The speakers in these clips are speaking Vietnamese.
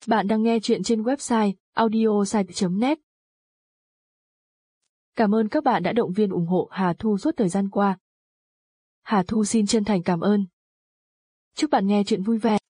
Bạn đang nghe chuyện trên website audiosite.net. Cảm ơn các bạn đã động viên ủng hộ Hà Thu suốt thời gian qua. Hà Thu xin chân thành cảm ơn. Chúc bạn nghe chuyện vui vẻ.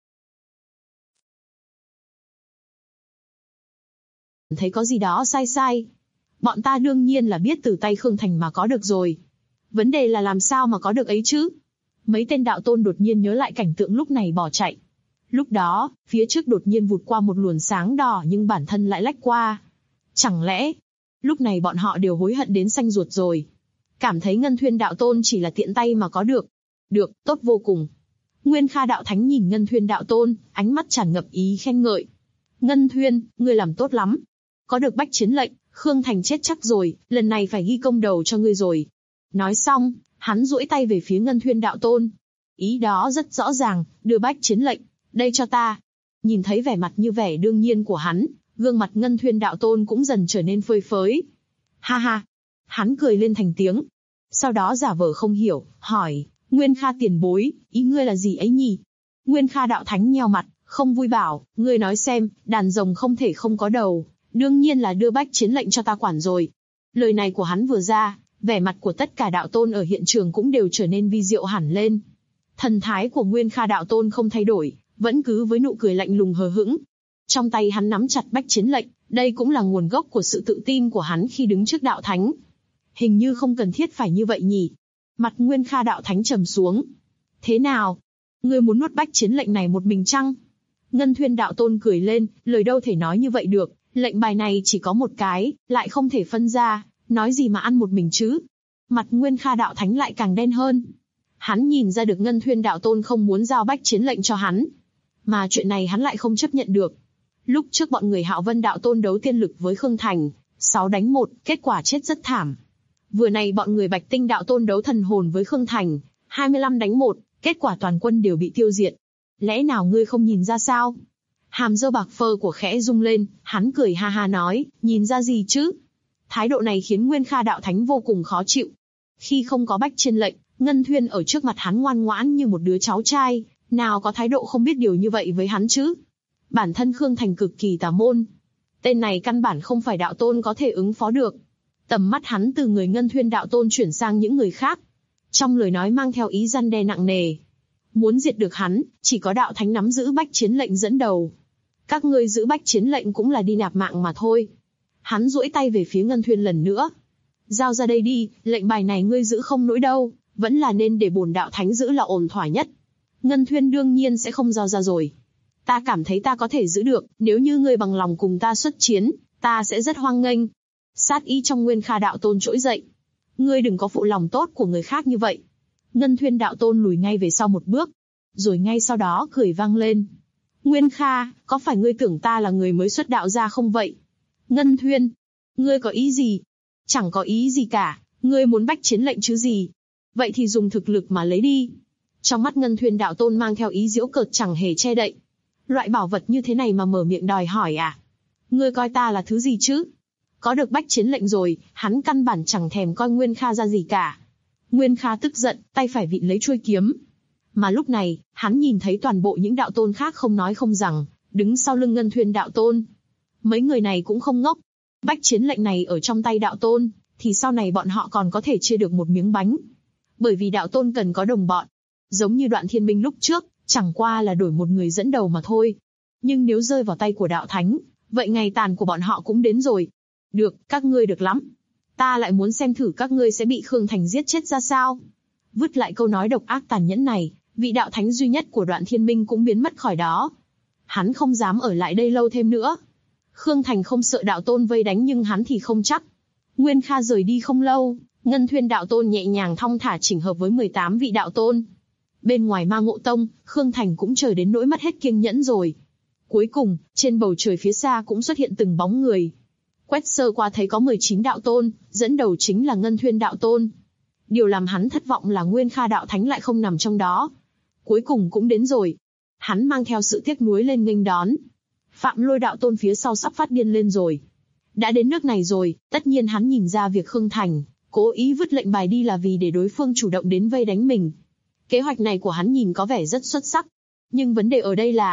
Thấy có gì đó sai sai. Bọn ta đương nhiên là biết từ tay Khương Thành mà có được rồi. Vấn đề là làm sao mà có được ấy chứ? Mấy tên đạo tôn đột nhiên nhớ lại cảnh tượng lúc này bỏ chạy. Lúc đó, phía trước đột nhiên vụt qua một luồng sáng đỏ nhưng bản thân lại lách qua. Chẳng lẽ, lúc này bọn họ đều hối hận đến xanh ruột rồi. Cảm thấy Ngân Thuyên đạo tôn chỉ là tiện tay mà có được. Được, tốt vô cùng. Nguyên Kha đạo thánh nhìn Ngân Thuyên đạo tôn, ánh mắt tràn ngập ý khen ngợi. Ngân Thuyên, ngươi làm tốt lắm. Có được bách chiến lệnh, Khương Thành chết chắc rồi, lần này phải ghi công đầu cho ngươi rồi. Nói xong, hắn duỗi tay về phía Ngân Thuyên đạo tôn. Ý đó rất rõ ràng, đưa bách chiến lệnh, đây cho ta. Nhìn thấy vẻ mặt như vẻ đương nhiên của hắn, gương mặt Ngân Thuyên đạo tôn cũng dần trở nên phơi phới. Ha ha, hắn cười lên thành tiếng. Sau đó giả vờ không hiểu, hỏi, Nguyên Kha tiền bối, ý ngươi là gì ấy nhỉ? Nguyên Kha đạo thánh nheo mặt, không vui bảo, ngươi nói xem, đàn rồng không thể không có đầu, đương nhiên là đưa bách chiến lệnh cho ta quản rồi. Lời này của hắn vừa ra, vẻ mặt của tất cả đạo tôn ở hiện trường cũng đều trở nên vi diệu hẳn lên. Thần thái của Nguyên Kha đạo tôn không thay đổi, vẫn cứ với nụ cười lạnh lùng hờ hững. Trong tay hắn nắm chặt bách chiến lệnh, đây cũng là nguồn gốc của sự tự tin của hắn khi đứng trước đạo thánh. Hình như không cần thiết phải như vậy nhỉ? Mặt Nguyên Kha đạo thánh trầm xuống. Thế nào? Ngươi muốn nuốt bách chiến lệnh này một mình chăng? Ngân Thuyên đạo tôn cười lên, lời đâu thể nói như vậy được, lệnh bài này chỉ có một cái, lại không thể phân ra, nói gì mà ăn một mình chứ? Mặt Nguyên Kha đạo thánh lại càng đen hơn. Hắn nhìn ra được Ngân Thuyên đạo tôn không muốn giao bách chiến lệnh cho hắn. Mà chuyện này hắn lại không chấp nhận được. Lúc trước bọn người Hạo Vân đạo tôn đấu tiên lực với Khương Thành, 6 đánh 1, kết quả chết rất thảm. Vừa này bọn người Bạch Tinh đạo tôn đấu thần hồn với Khương Thành, 25 đánh 1, kết quả toàn quân đều bị tiêu diệt. Lẽ nào ngươi không nhìn ra sao? Hàm râu bạc phơ của khẽ rung lên, hắn cười ha ha nói, nhìn ra gì chứ? Thái độ này khiến Nguyên Kha đạo thánh vô cùng khó chịu. Khi không có bách chiến lệnh, Ngân Thuyên ở trước mặt hắn ngoan ngoãn như một đứa cháu trai, nào có thái độ không biết điều như vậy với hắn chứ? Bản thân Khương Thành cực kỳ tà môn. Tên này căn bản không phải đạo tôn có thể ứng phó được. Tầm mắt hắn từ người Ngân Thuyên đạo tôn chuyển sang những người khác. Trong lời nói mang theo ý răn đe nặng nề. Muốn diệt được hắn, chỉ có đạo thánh nắm giữ bách chiến lệnh dẫn đầu. Các ngươi giữ bách chiến lệnh cũng là đi nạp mạng mà thôi. Hắn duỗi tay về phía Ngân Thuyên lần nữa. Giao ra đây đi, lệnh bài này ngươi giữ không nổi đâu, vẫn là nên để bổn đạo thánh giữ là ổn thỏa nhất. Ngân Thuyên đương nhiên sẽ không giao ra rồi. Ta cảm thấy ta có thể giữ được, nếu như ngươi bằng lòng cùng ta xuất chiến, ta sẽ rất hoan nghênh. Sát ý trong Nguyên Kha đạo tôn trỗi dậy. Ngươi đừng có phụ lòng tốt của người khác như vậy. Ngân Thuyên đạo tôn lùi ngay về sau một bước, rồi ngay sau đó cười vang lên. Nguyên Kha, có phải ngươi tưởng ta là người mới xuất đạo ra không vậy? Ngân Thuyên, ngươi có ý gì? Chẳng có ý gì cả, ngươi muốn bách chiến lệnh chứ gì? Vậy thì dùng thực lực mà lấy đi. Trong mắt Ngân Thuyên đạo tôn mang theo ý giễu cợt chẳng hề che đậy. Loại bảo vật như thế này mà mở miệng đòi hỏi à? Ngươi coi ta là thứ gì chứ? Có được bách chiến lệnh rồi, hắn căn bản chẳng thèm coi Nguyên Kha ra gì cả. Nguyên Kha tức giận, tay phải vịn lấy chuôi kiếm. Mà lúc này, hắn nhìn thấy toàn bộ những đạo tôn khác không nói không rằng, đứng sau lưng Ngân Thuyên đạo tôn. Mấy người này cũng không ngốc. Bách chiến lệnh này ở trong tay đạo tôn, thì sau này bọn họ còn có thể chia được một miếng bánh. Bởi vì đạo tôn cần có đồng bọn. Giống như Đoạn Thiên Minh lúc trước, chẳng qua là đổi một người dẫn đầu mà thôi. Nhưng nếu rơi vào tay của đạo thánh, vậy ngày tàn của bọn họ cũng đến rồi. Được, các ngươi được lắm. Ta lại muốn xem thử các ngươi sẽ bị Khương Thành giết chết ra sao. Vứt lại câu nói độc ác tàn nhẫn này, vị đạo thánh duy nhất của Đoạn Thiên Minh cũng biến mất khỏi đó. Hắn không dám ở lại đây lâu thêm nữa. Khương Thành không sợ đạo tôn vây đánh nhưng hắn thì không chắc. Nguyên Kha rời đi không lâu, Ngân Thuyên đạo tôn nhẹ nhàng thong thả chỉnh hợp với 18 vị đạo tôn. Bên ngoài Ma Ngộ Tông, Khương Thành cũng chờ đến nỗi mất hết kiêng nhẫn rồi. Cuối cùng, trên bầu trời phía xa cũng xuất hiện từng bóng người. Quét sơ qua thấy có 19 đạo tôn, dẫn đầu chính là Ngân Thuyên đạo tôn. Điều làm hắn thất vọng là Nguyên Kha đạo thánh lại không nằm trong đó. Cuối cùng cũng đến rồi. Hắn mang theo sự tiếc nuối lên nghênh đón. Phạm Lôi đạo tôn phía sau sắp phát điên lên rồi. Đã đến nước này rồi, tất nhiên hắn nhìn ra việc Khương Thành cố ý vứt lệnh bài đi là vì để đối phương chủ động đến vây đánh mình. Kế hoạch này của hắn nhìn có vẻ rất xuất sắc. Nhưng vấn đề ở đây là,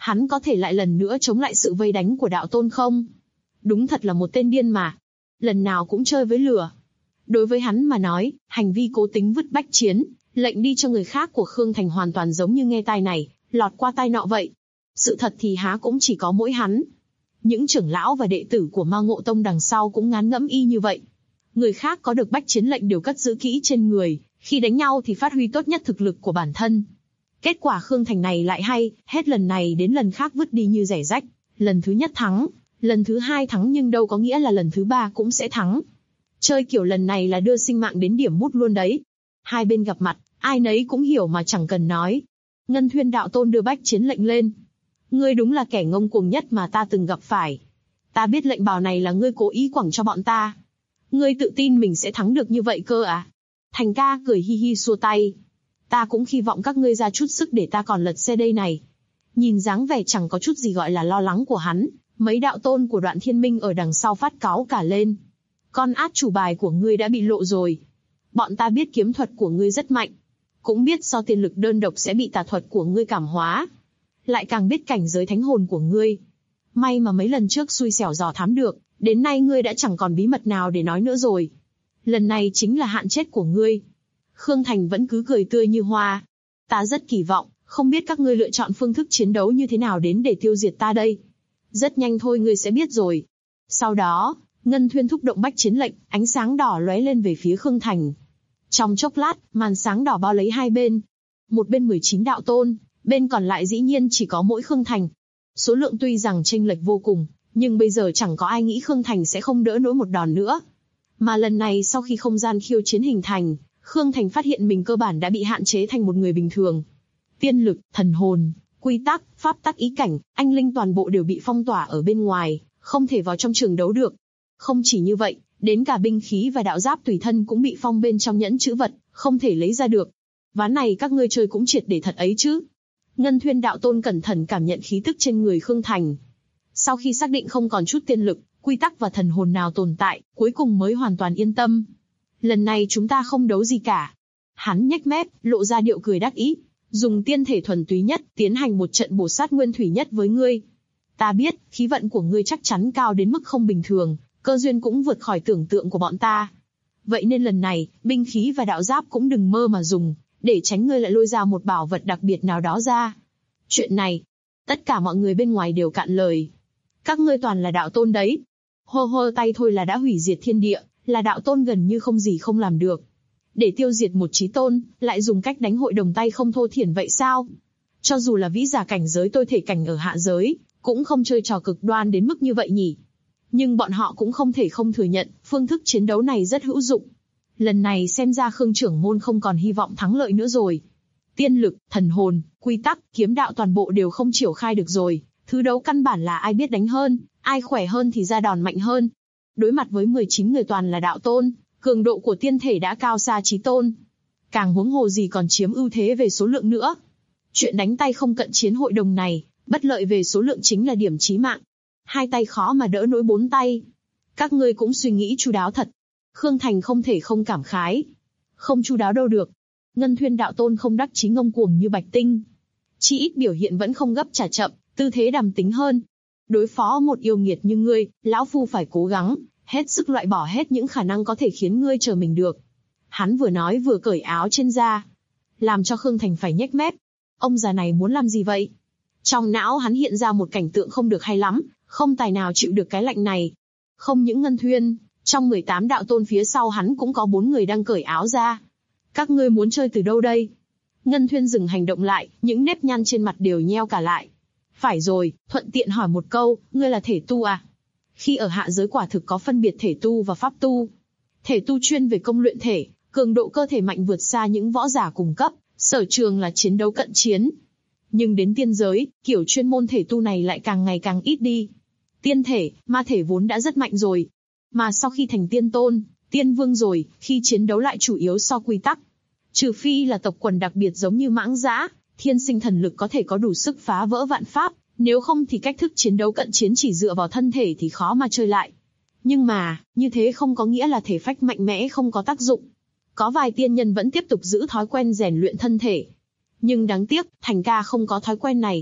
Hắn có thể lại lần nữa chống lại sự vây đánh của đạo tôn không? Đúng thật là một tên điên mà. Lần nào cũng chơi với lửa. Đối với hắn mà nói, hành vi cố tính vứt bách chiến, lệnh đi cho người khác của Khương Thành hoàn toàn giống như nghe tai này, lọt qua tai nọ vậy. Sự thật thì há cũng chỉ có mỗi hắn. Những trưởng lão và đệ tử của Ma Ngộ Tông đằng sau cũng ngán ngẫm y như vậy. Người khác có được bách chiến lệnh đều cất giữ kỹ trên người, khi đánh nhau thì phát huy tốt nhất thực lực của bản thân. Kết quả Khương Thành này lại hay, hết lần này đến lần khác vứt đi như rẻ rách. Lần thứ nhất thắng, lần thứ hai thắng nhưng đâu có nghĩa là lần thứ ba cũng sẽ thắng. Chơi kiểu lần này là đưa sinh mạng đến điểm mút luôn đấy. Hai bên gặp mặt, ai nấy cũng hiểu mà chẳng cần nói. Ngân Thuyên đạo tôn đưa bách chiến lệnh lên. Ngươi đúng là kẻ ngông cuồng nhất mà ta từng gặp phải. Ta biết lệnh bào này là ngươi cố ý quẳng cho bọn ta. Ngươi tự tin mình sẽ thắng được như vậy cơ à? Thành ca cười hi hi xua tay. Ta cũng hy vọng các ngươi ra chút sức để ta còn lật xe đây này. Nhìn dáng vẻ chẳng có chút gì gọi là lo lắng của hắn, mấy đạo tôn của Đoạn Thiên Minh ở đằng sau phát cáu cả lên. Con át chủ bài của ngươi đã bị lộ rồi. Bọn ta biết kiếm thuật của ngươi rất mạnh. Cũng biết do tiên lực đơn độc sẽ bị tà thuật của ngươi cảm hóa. Lại càng biết cảnh giới thánh hồn của ngươi. May mà mấy lần trước xui xẻo dò thám được, đến nay ngươi đã chẳng còn bí mật nào để nói nữa rồi. Lần này chính là hạn chết của ngươi. Khương Thành vẫn cứ cười tươi như hoa. Ta rất kỳ vọng, không biết các ngươi lựa chọn phương thức chiến đấu như thế nào đến để tiêu diệt ta đây. Rất nhanh thôi ngươi sẽ biết rồi. Sau đó, Ngân Thuyên thúc động bách chiến lệnh, ánh sáng đỏ lóe lên về phía Khương Thành. Trong chốc lát, màn sáng đỏ bao lấy hai bên. Một bên 19 đạo tôn, bên còn lại dĩ nhiên chỉ có mỗi Khương Thành. Số lượng tuy rằng chênh lệch vô cùng, nhưng bây giờ chẳng có ai nghĩ Khương Thành sẽ không đỡ nổi một đòn nữa. Mà lần này sau khi không gian khiêu chiến hình thành, Khương Thành phát hiện mình cơ bản đã bị hạn chế thành một người bình thường. Tiên lực, thần hồn, quy tắc, pháp tắc ý cảnh, anh linh toàn bộ đều bị phong tỏa ở bên ngoài, không thể vào trong trường đấu được. Không chỉ như vậy, đến cả binh khí và đạo giáp tùy thân cũng bị phong bên trong nhẫn chữ vật, không thể lấy ra được. Ván này các ngươi chơi cũng triệt để thật ấy chứ. Ngân Thuyên đạo tôn cẩn thận cảm nhận khí tức trên người Khương Thành. Sau khi xác định không còn chút tiên lực, quy tắc và thần hồn nào tồn tại, cuối cùng mới hoàn toàn yên tâm. Lần này chúng ta không đấu gì cả. Hắn nhếch mép, lộ ra điệu cười đắc ý, dùng tiên thể thuần túy nhất, tiến hành một trận bổ sát nguyên thủy nhất với ngươi. Ta biết, khí vận của ngươi chắc chắn cao đến mức không bình thường, cơ duyên cũng vượt khỏi tưởng tượng của bọn ta. Vậy nên lần này, binh khí và đạo giáp cũng đừng mơ mà dùng, để tránh ngươi lại lôi ra một bảo vật đặc biệt nào đó ra. Chuyện này, tất cả mọi người bên ngoài đều cạn lời. Các ngươi toàn là đạo tôn đấy. Hô hô tay thôi là đã hủy diệt thiên địa, là đạo tôn gần như không gì không làm được. Để tiêu diệt một chí tôn, lại dùng cách đánh hội đồng tay không thô thiển vậy sao? Cho dù là vĩ giả cảnh giới tôi thể cảnh ở hạ giới, cũng không chơi trò cực đoan đến mức như vậy nhỉ. Nhưng bọn họ cũng không thể không thừa nhận, phương thức chiến đấu này rất hữu dụng. Lần này xem ra Khương trưởng môn không còn hy vọng thắng lợi nữa rồi. Tiên lực, thần hồn, quy tắc, kiếm đạo toàn bộ đều không triển khai được rồi. Thứ đấu căn bản là ai biết đánh hơn, ai khỏe hơn thì ra đòn mạnh hơn. Đối mặt với 19 người toàn là đạo tôn, cường độ của tiên thể đã cao xa chí tôn. Càng huống hồ gì còn chiếm ưu thế về số lượng nữa. Chuyện đánh tay không cận chiến hội đồng này, bất lợi về số lượng chính là điểm chí mạng. Hai tay khó mà đỡ nổi bốn tay. Các ngươi cũng suy nghĩ chu đáo thật. Khương Thành không thể không cảm khái. Không chu đáo đâu được. Ngân Thuyên đạo tôn không đắc chí ngông cuồng như Bạch Tinh. Chỉ ít biểu hiện vẫn không gấp chả chậm, tư thế đàm tính hơn. Đối phó một yêu nghiệt như ngươi, lão phu phải cố gắng, hết sức loại bỏ hết những khả năng có thể khiến ngươi trở mình được. Hắn vừa nói vừa cởi áo trên da, làm cho Khương Thành phải nhếch mép. Ông già này muốn làm gì vậy? Trong não hắn hiện ra một cảnh tượng không được hay lắm, không tài nào chịu được cái lạnh này. Không những Ngân Thuyên, trong 18 đạo tôn phía sau hắn cũng có 4 người đang cởi áo ra. Các ngươi muốn chơi từ đâu đây? Ngân Thuyên dừng hành động lại, những nếp nhăn trên mặt đều nheo cả lại. Phải rồi, thuận tiện hỏi một câu, ngươi là thể tu à? Khi ở hạ giới quả thực có phân biệt thể tu và pháp tu. Thể tu chuyên về công luyện thể, cường độ cơ thể mạnh vượt xa những võ giả cùng cấp, sở trường là chiến đấu cận chiến. Nhưng đến tiên giới, kiểu chuyên môn thể tu này lại càng ngày càng ít đi. Tiên thể, ma thể vốn đã rất mạnh rồi. Mà sau khi thành tiên tôn, tiên vương rồi, khi chiến đấu lại chủ yếu so quy tắc. Trừ phi là tộc quần đặc biệt giống như mãng dã, thiên sinh thần lực có thể có đủ sức phá vỡ vạn pháp, nếu không thì cách thức chiến đấu cận chiến chỉ dựa vào thân thể thì khó mà chơi lại. Nhưng mà, như thế không có nghĩa là thể phách mạnh mẽ không có tác dụng. Có vài tiên nhân vẫn tiếp tục giữ thói quen rèn luyện thân thể. Nhưng đáng tiếc, Thành ca không có thói quen này.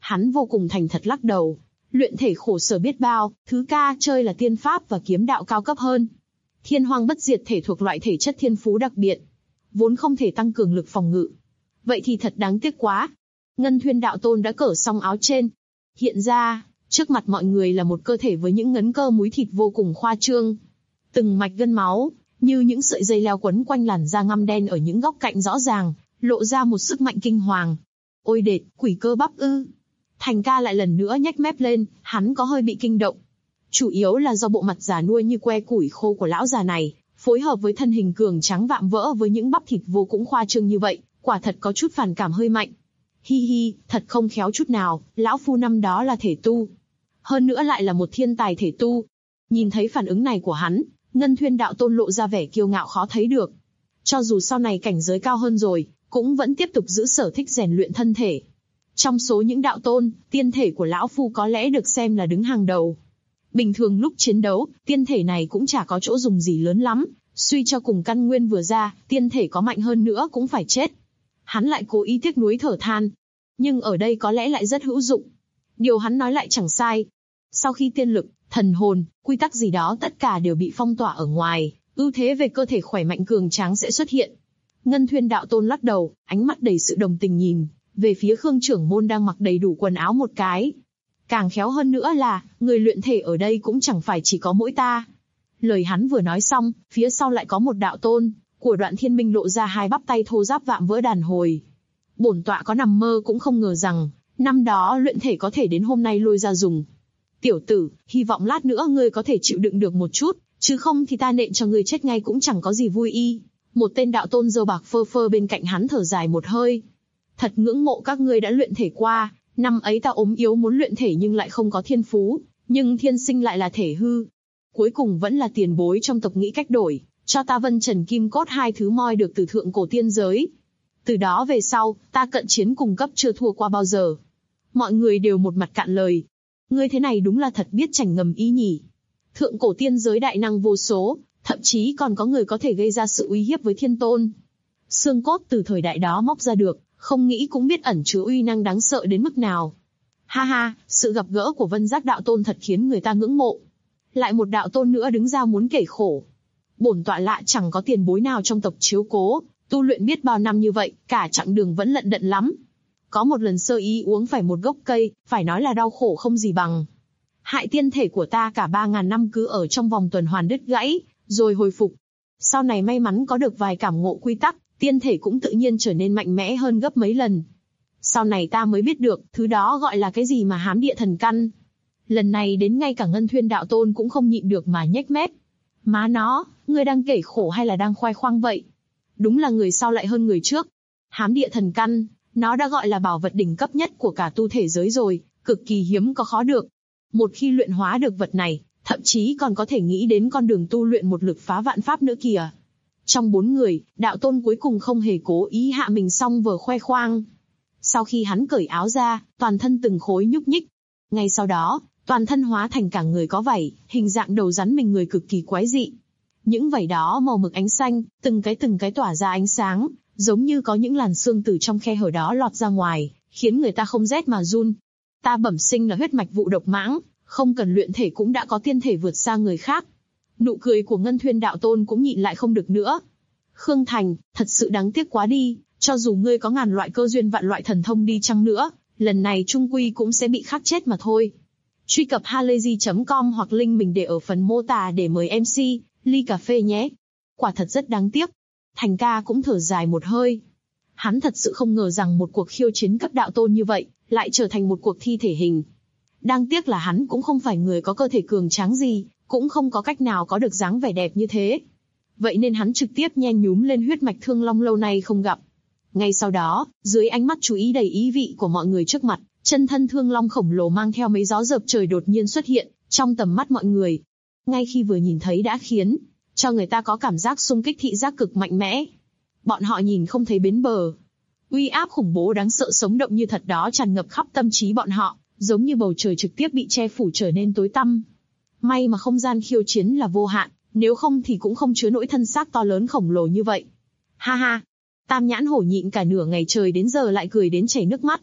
Hắn vô cùng thành thật lắc đầu. Luyện thể khổ sở biết bao, thứ ca chơi là tiên pháp và kiếm đạo cao cấp hơn. Thiên hoang bất diệt thể thuộc loại thể chất thiên phú đặc biệt, vốn không thể tăng cường lực phòng ngự. Vậy thì thật đáng tiếc quá. Ngân Thuyên đạo tôn đã cởi xong áo trên. Hiện ra, trước mặt mọi người là một cơ thể với những ngấn cơ múi thịt vô cùng khoa trương. Từng mạch gân máu, như những sợi dây leo quấn quanh làn da ngăm đen ở những góc cạnh rõ ràng, lộ ra một sức mạnh kinh hoàng. Ôi đệt, quỷ cơ bắp ư. Thành ca lại lần nữa nhếch mép lên, hắn có hơi bị kinh động. Chủ yếu là do bộ mặt già nua như que củi khô của lão già này, phối hợp với thân hình cường tráng vạm vỡ với những bắp thịt vô cùng khoa trương như vậy, quả thật có chút phản cảm hơi mạnh. Hi hi, thật không khéo chút nào, lão phu năm đó là thể tu. Hơn nữa lại là một thiên tài thể tu. Nhìn thấy phản ứng này của hắn, Ngân Thuyên đạo tôn lộ ra vẻ kiêu ngạo khó thấy được. Cho dù sau này cảnh giới cao hơn rồi, cũng vẫn tiếp tục giữ sở thích rèn luyện thân thể. Trong số những đạo tôn, tiên thể của lão phu có lẽ được xem là đứng hàng đầu. Bình thường lúc chiến đấu, tiên thể này cũng chả có chỗ dùng gì lớn lắm, suy cho cùng căn nguyên vừa ra, tiên thể có mạnh hơn nữa cũng phải chết. Hắn lại cố ý tiếc nuối thở than. Nhưng ở đây có lẽ lại rất hữu dụng. Điều hắn nói lại chẳng sai. Sau khi tiên lực, thần hồn, quy tắc gì đó tất cả đều bị phong tỏa ở ngoài, ưu thế về cơ thể khỏe mạnh cường tráng sẽ xuất hiện. Ngân Thuyên đạo tôn lắc đầu, ánh mắt đầy sự đồng tình nhìn về phía Khương trưởng môn đang mặc đầy đủ quần áo một cái. Càng khéo hơn nữa là, người luyện thể ở đây cũng chẳng phải chỉ có mỗi ta. Lời hắn vừa nói xong, phía sau lại có một đạo tôn của Đoạn Thiên Minh lộ ra hai bắp tay thô ráp vạm vỡ đàn hồi. Bổn tọa có nằm mơ cũng không ngờ rằng, năm đó luyện thể có thể đến hôm nay lôi ra dùng. Tiểu tử, hy vọng lát nữa ngươi có thể chịu đựng được một chút, chứ không thì ta nện cho ngươi chết ngay cũng chẳng có gì vui y. Một tên đạo tôn râu bạc phơ phơ bên cạnh hắn thở dài một hơi. Thật ngưỡng mộ các ngươi đã luyện thể qua, năm ấy ta ốm yếu muốn luyện thể nhưng lại không có thiên phú, nhưng thiên sinh lại là thể hư. Cuối cùng vẫn là tiền bối trong tộc nghĩ cách đổi, cho ta Vân Trần Kim Cốt hai thứ moi được từ thượng cổ tiên giới. Từ đó về sau, ta cận chiến cùng cấp chưa thua qua bao giờ. Mọi người đều một mặt cạn lời. Ngươi thế này đúng là thật biết chảnh ngầm ý nhỉ. Thượng cổ tiên giới đại năng vô số, thậm chí còn có người có thể gây ra sự uy hiếp với thiên tôn. Xương cốt từ thời đại đó móc ra được, không nghĩ cũng biết ẩn chứa uy năng đáng sợ đến mức nào. Ha ha, sự gặp gỡ của Vân Giác đạo tôn thật khiến người ta ngưỡng mộ. Lại một đạo tôn nữa đứng ra muốn kể khổ. Bổn tọa lạ chẳng có tiền bối nào trong tộc chiếu cố, tu luyện biết bao năm như vậy, cả chặng đường vẫn lận đận lắm. Có một lần sơ ý uống phải một gốc cây, phải nói là đau khổ không gì bằng. Hại tiên thể của ta cả 3.000 năm cứ ở trong vòng tuần hoàn đứt gãy, rồi hồi phục. Sau này may mắn có được vài cảm ngộ quy tắc, tiên thể cũng tự nhiên trở nên mạnh mẽ hơn gấp mấy lần. Sau này ta mới biết được, thứ đó gọi là cái gì mà hám địa thần căn. Lần này đến ngay cả Ngân Thuyên đạo tôn cũng không nhịn được mà nhếch mép. Má nó, ngươi đang kể khổ hay là đang khoe khoang vậy? Đúng là người sau lại hơn người trước. Hám địa thần căn, nó đã gọi là bảo vật đỉnh cấp nhất của cả tu thể giới rồi, cực kỳ hiếm có khó được. Một khi luyện hóa được vật này, thậm chí còn có thể nghĩ đến con đường tu luyện một lực phá vạn pháp nữa kìa. Trong 4 người, đạo tôn cuối cùng không hề cố ý hạ mình xong vờ khoe khoang. Sau khi hắn cởi áo ra, toàn thân từng khối nhúc nhích. Ngay sau đó, toàn thân hóa thành cả người có vảy, hình dạng đầu rắn mình người cực kỳ quái dị. Những vảy đó màu mực ánh xanh, từng cái tỏa ra ánh sáng, giống như có những làn xương từ trong khe hở đó lọt ra ngoài, khiến người ta không rét mà run. Ta bẩm sinh là huyết mạch vụ độc mãng, không cần luyện thể cũng đã có tiên thể vượt xa người khác. Nụ cười của Ngân Thuyên đạo tôn cũng nhịn lại không được nữa. Khương Thành, thật sự đáng tiếc quá đi, cho dù ngươi có ngàn loại cơ duyên vạn loại thần thông đi chăng nữa, lần này chung quy cũng sẽ bị khắc chết mà thôi. Truy cập halayzi.com hoặc link mình để ở phần mô tả để mời MC, ly cà phê nhé. Quả thật rất đáng tiếc. Thành ca cũng thở dài một hơi. Hắn thật sự không ngờ rằng một cuộc khiêu chiến cấp đạo tôn như vậy, lại trở thành một cuộc thi thể hình. Đáng tiếc là hắn cũng không phải người có cơ thể cường tráng gì, cũng không có cách nào có được dáng vẻ đẹp như thế. Vậy nên hắn trực tiếp nhen nhúm lên huyết mạch Thương Long lâu nay không gặp. Ngay sau đó, dưới ánh mắt chú ý đầy ý vị của mọi người trước mặt, chân thân Thương Long khổng lồ mang theo mấy gió dợp trời đột nhiên xuất hiện trong tầm mắt mọi người. Ngay khi vừa nhìn thấy đã khiến cho người ta có cảm giác xung kích thị giác cực mạnh mẽ. Bọn họ nhìn không thấy bến bờ. Uy áp khủng bố đáng sợ sống động như thật đó tràn ngập khắp tâm trí bọn họ, giống như bầu trời trực tiếp bị che phủ trở nên tối tăm. May mà không gian khiêu chiến là vô hạn, nếu không thì cũng không chứa nỗi thân xác to lớn khổng lồ như vậy. Ha ha! Tam nhãn hổ nhịn cả nửa ngày trời đến giờ lại cười đến chảy nước mắt.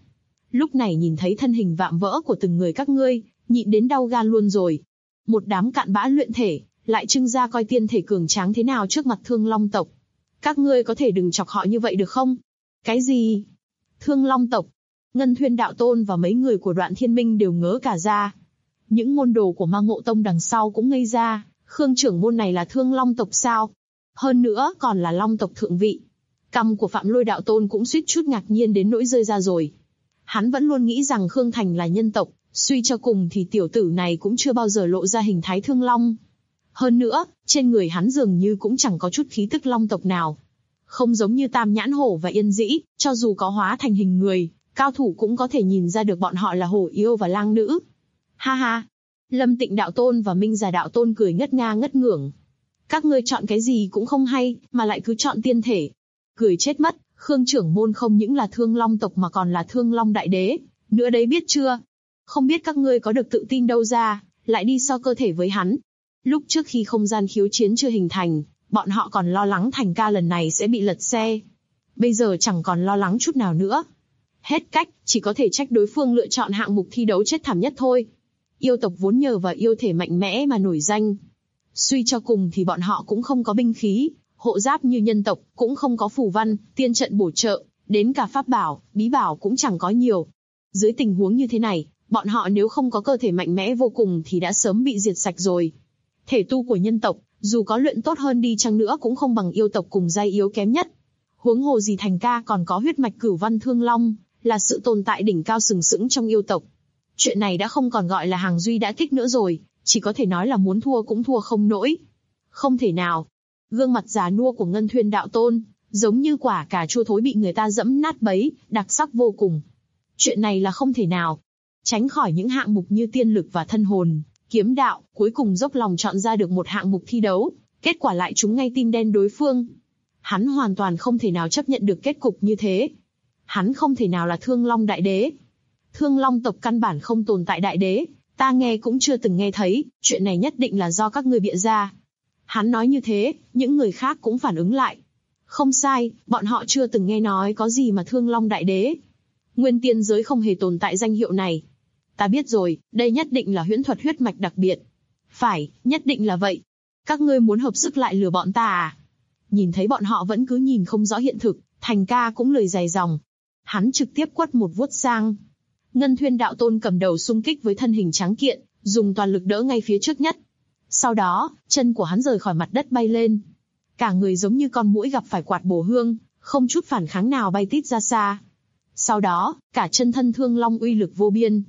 Lúc này nhìn thấy thân hình vạm vỡ của từng người các ngươi, nhịn đến đau gan luôn rồi. Một đám cặn bã luyện thể, lại trưng ra coi tiên thể cường tráng thế nào trước mặt Thương Long tộc. Các ngươi có thể đừng chọc họ như vậy được không? Cái gì? Thương Long tộc? Ngân Thuyên đạo tôn và mấy người của Đoạn Thiên Minh đều ngớ cả ra. Những môn đồ của Ma Ngộ Tông đằng sau cũng ngây ra, Khương trưởng môn này là Thương Long tộc sao? Hơn nữa còn là Long tộc thượng vị. Cằm của Phạm Lôi đạo tôn cũng suýt chút ngạc nhiên đến nỗi rơi ra rồi. Hắn vẫn luôn nghĩ rằng Khương Thành là nhân tộc, suy cho cùng thì tiểu tử này cũng chưa bao giờ lộ ra hình thái Thương Long. Hơn nữa, trên người hắn dường như cũng chẳng có chút khí tức Long tộc nào. Không giống như Tam Nhãn Hổ và Yên Dĩ, cho dù có hóa thành hình người, cao thủ cũng có thể nhìn ra được bọn họ là hổ yêu và lang nữ. Ha ha! Lâm Tịnh đạo tôn và Minh Già đạo tôn cười ngất nga ngất ngưởng. Các ngươi chọn cái gì cũng không hay, mà lại cứ chọn tiên thể. Cười chết mất, Khương trưởng môn không những là Thương Long tộc mà còn là Thương Long đại đế, nữa đấy biết chưa? Không biết các ngươi có được tự tin đâu ra, lại đi so cơ thể với hắn. Lúc trước khi không gian khiếu chiến chưa hình thành, bọn họ còn lo lắng Thành ca lần này sẽ bị lật xe. Bây giờ chẳng còn lo lắng chút nào nữa. Hết cách, chỉ có thể trách đối phương lựa chọn hạng mục thi đấu chết thảm nhất thôi. Yêu tộc vốn nhờ vào yêu thể mạnh mẽ mà nổi danh. Suy cho cùng thì bọn họ cũng không có binh khí, hộ giáp như nhân tộc, cũng không có phù văn, tiên trận bổ trợ, đến cả pháp bảo, bí bảo cũng chẳng có nhiều. Dưới tình huống như thế này, bọn họ nếu không có cơ thể mạnh mẽ vô cùng thì đã sớm bị diệt sạch rồi. Thể tu của nhân tộc, dù có luyện tốt hơn đi chăng nữa cũng không bằng yêu tộc cùng giai yếu kém nhất. Huống hồ gì Thành ca còn có huyết mạch Cửu Văn Thương Long, là sự tồn tại đỉnh cao sừng sững trong yêu tộc. Chuyện này đã không còn gọi là hàng duy đã kích nữa rồi, chỉ có thể nói là muốn thua cũng thua không nổi. Không thể nào. Gương mặt già nua của Ngân Thuyên đạo tôn, giống như quả cà chua thối bị người ta dẫm nát bấy, đặc sắc vô cùng. Chuyện này là không thể nào. Tránh khỏi những hạng mục như tiên lực và thân hồn, kiếm đạo, cuối cùng dốc lòng chọn ra được một hạng mục thi đấu, kết quả lại trúng ngay tim đen đối phương. Hắn hoàn toàn không thể nào chấp nhận được kết cục như thế. Hắn không thể nào là Thương Long đại đế. Thương Long tộc căn bản không tồn tại đại đế, ta nghe cũng chưa từng nghe thấy, chuyện này nhất định là do các ngươi bịa ra. Hắn nói như thế, những người khác cũng phản ứng lại. Không sai, bọn họ chưa từng nghe nói có gì mà Thương Long đại đế. Nguyên tiên giới không hề tồn tại danh hiệu này. Ta biết rồi, đây nhất định là huyễn thuật huyết mạch đặc biệt. Phải, nhất định là vậy. Các ngươi muốn hợp sức lại lừa bọn ta à? Nhìn thấy bọn họ vẫn cứ nhìn không rõ hiện thực, Thành ca cũng lười dài dòng. Hắn trực tiếp quất một vuốt sang. Ngân Thuyên đạo tôn cầm đầu xung kích với thân hình tráng kiện, dùng toàn lực đỡ ngay phía trước nhất. Sau đó, chân của hắn rời khỏi mặt đất bay lên. Cả người giống như con muỗi gặp phải quạt bổ hương, không chút phản kháng nào bay tít ra xa. Sau đó, cả chân thân Thương Long uy lực vô biên.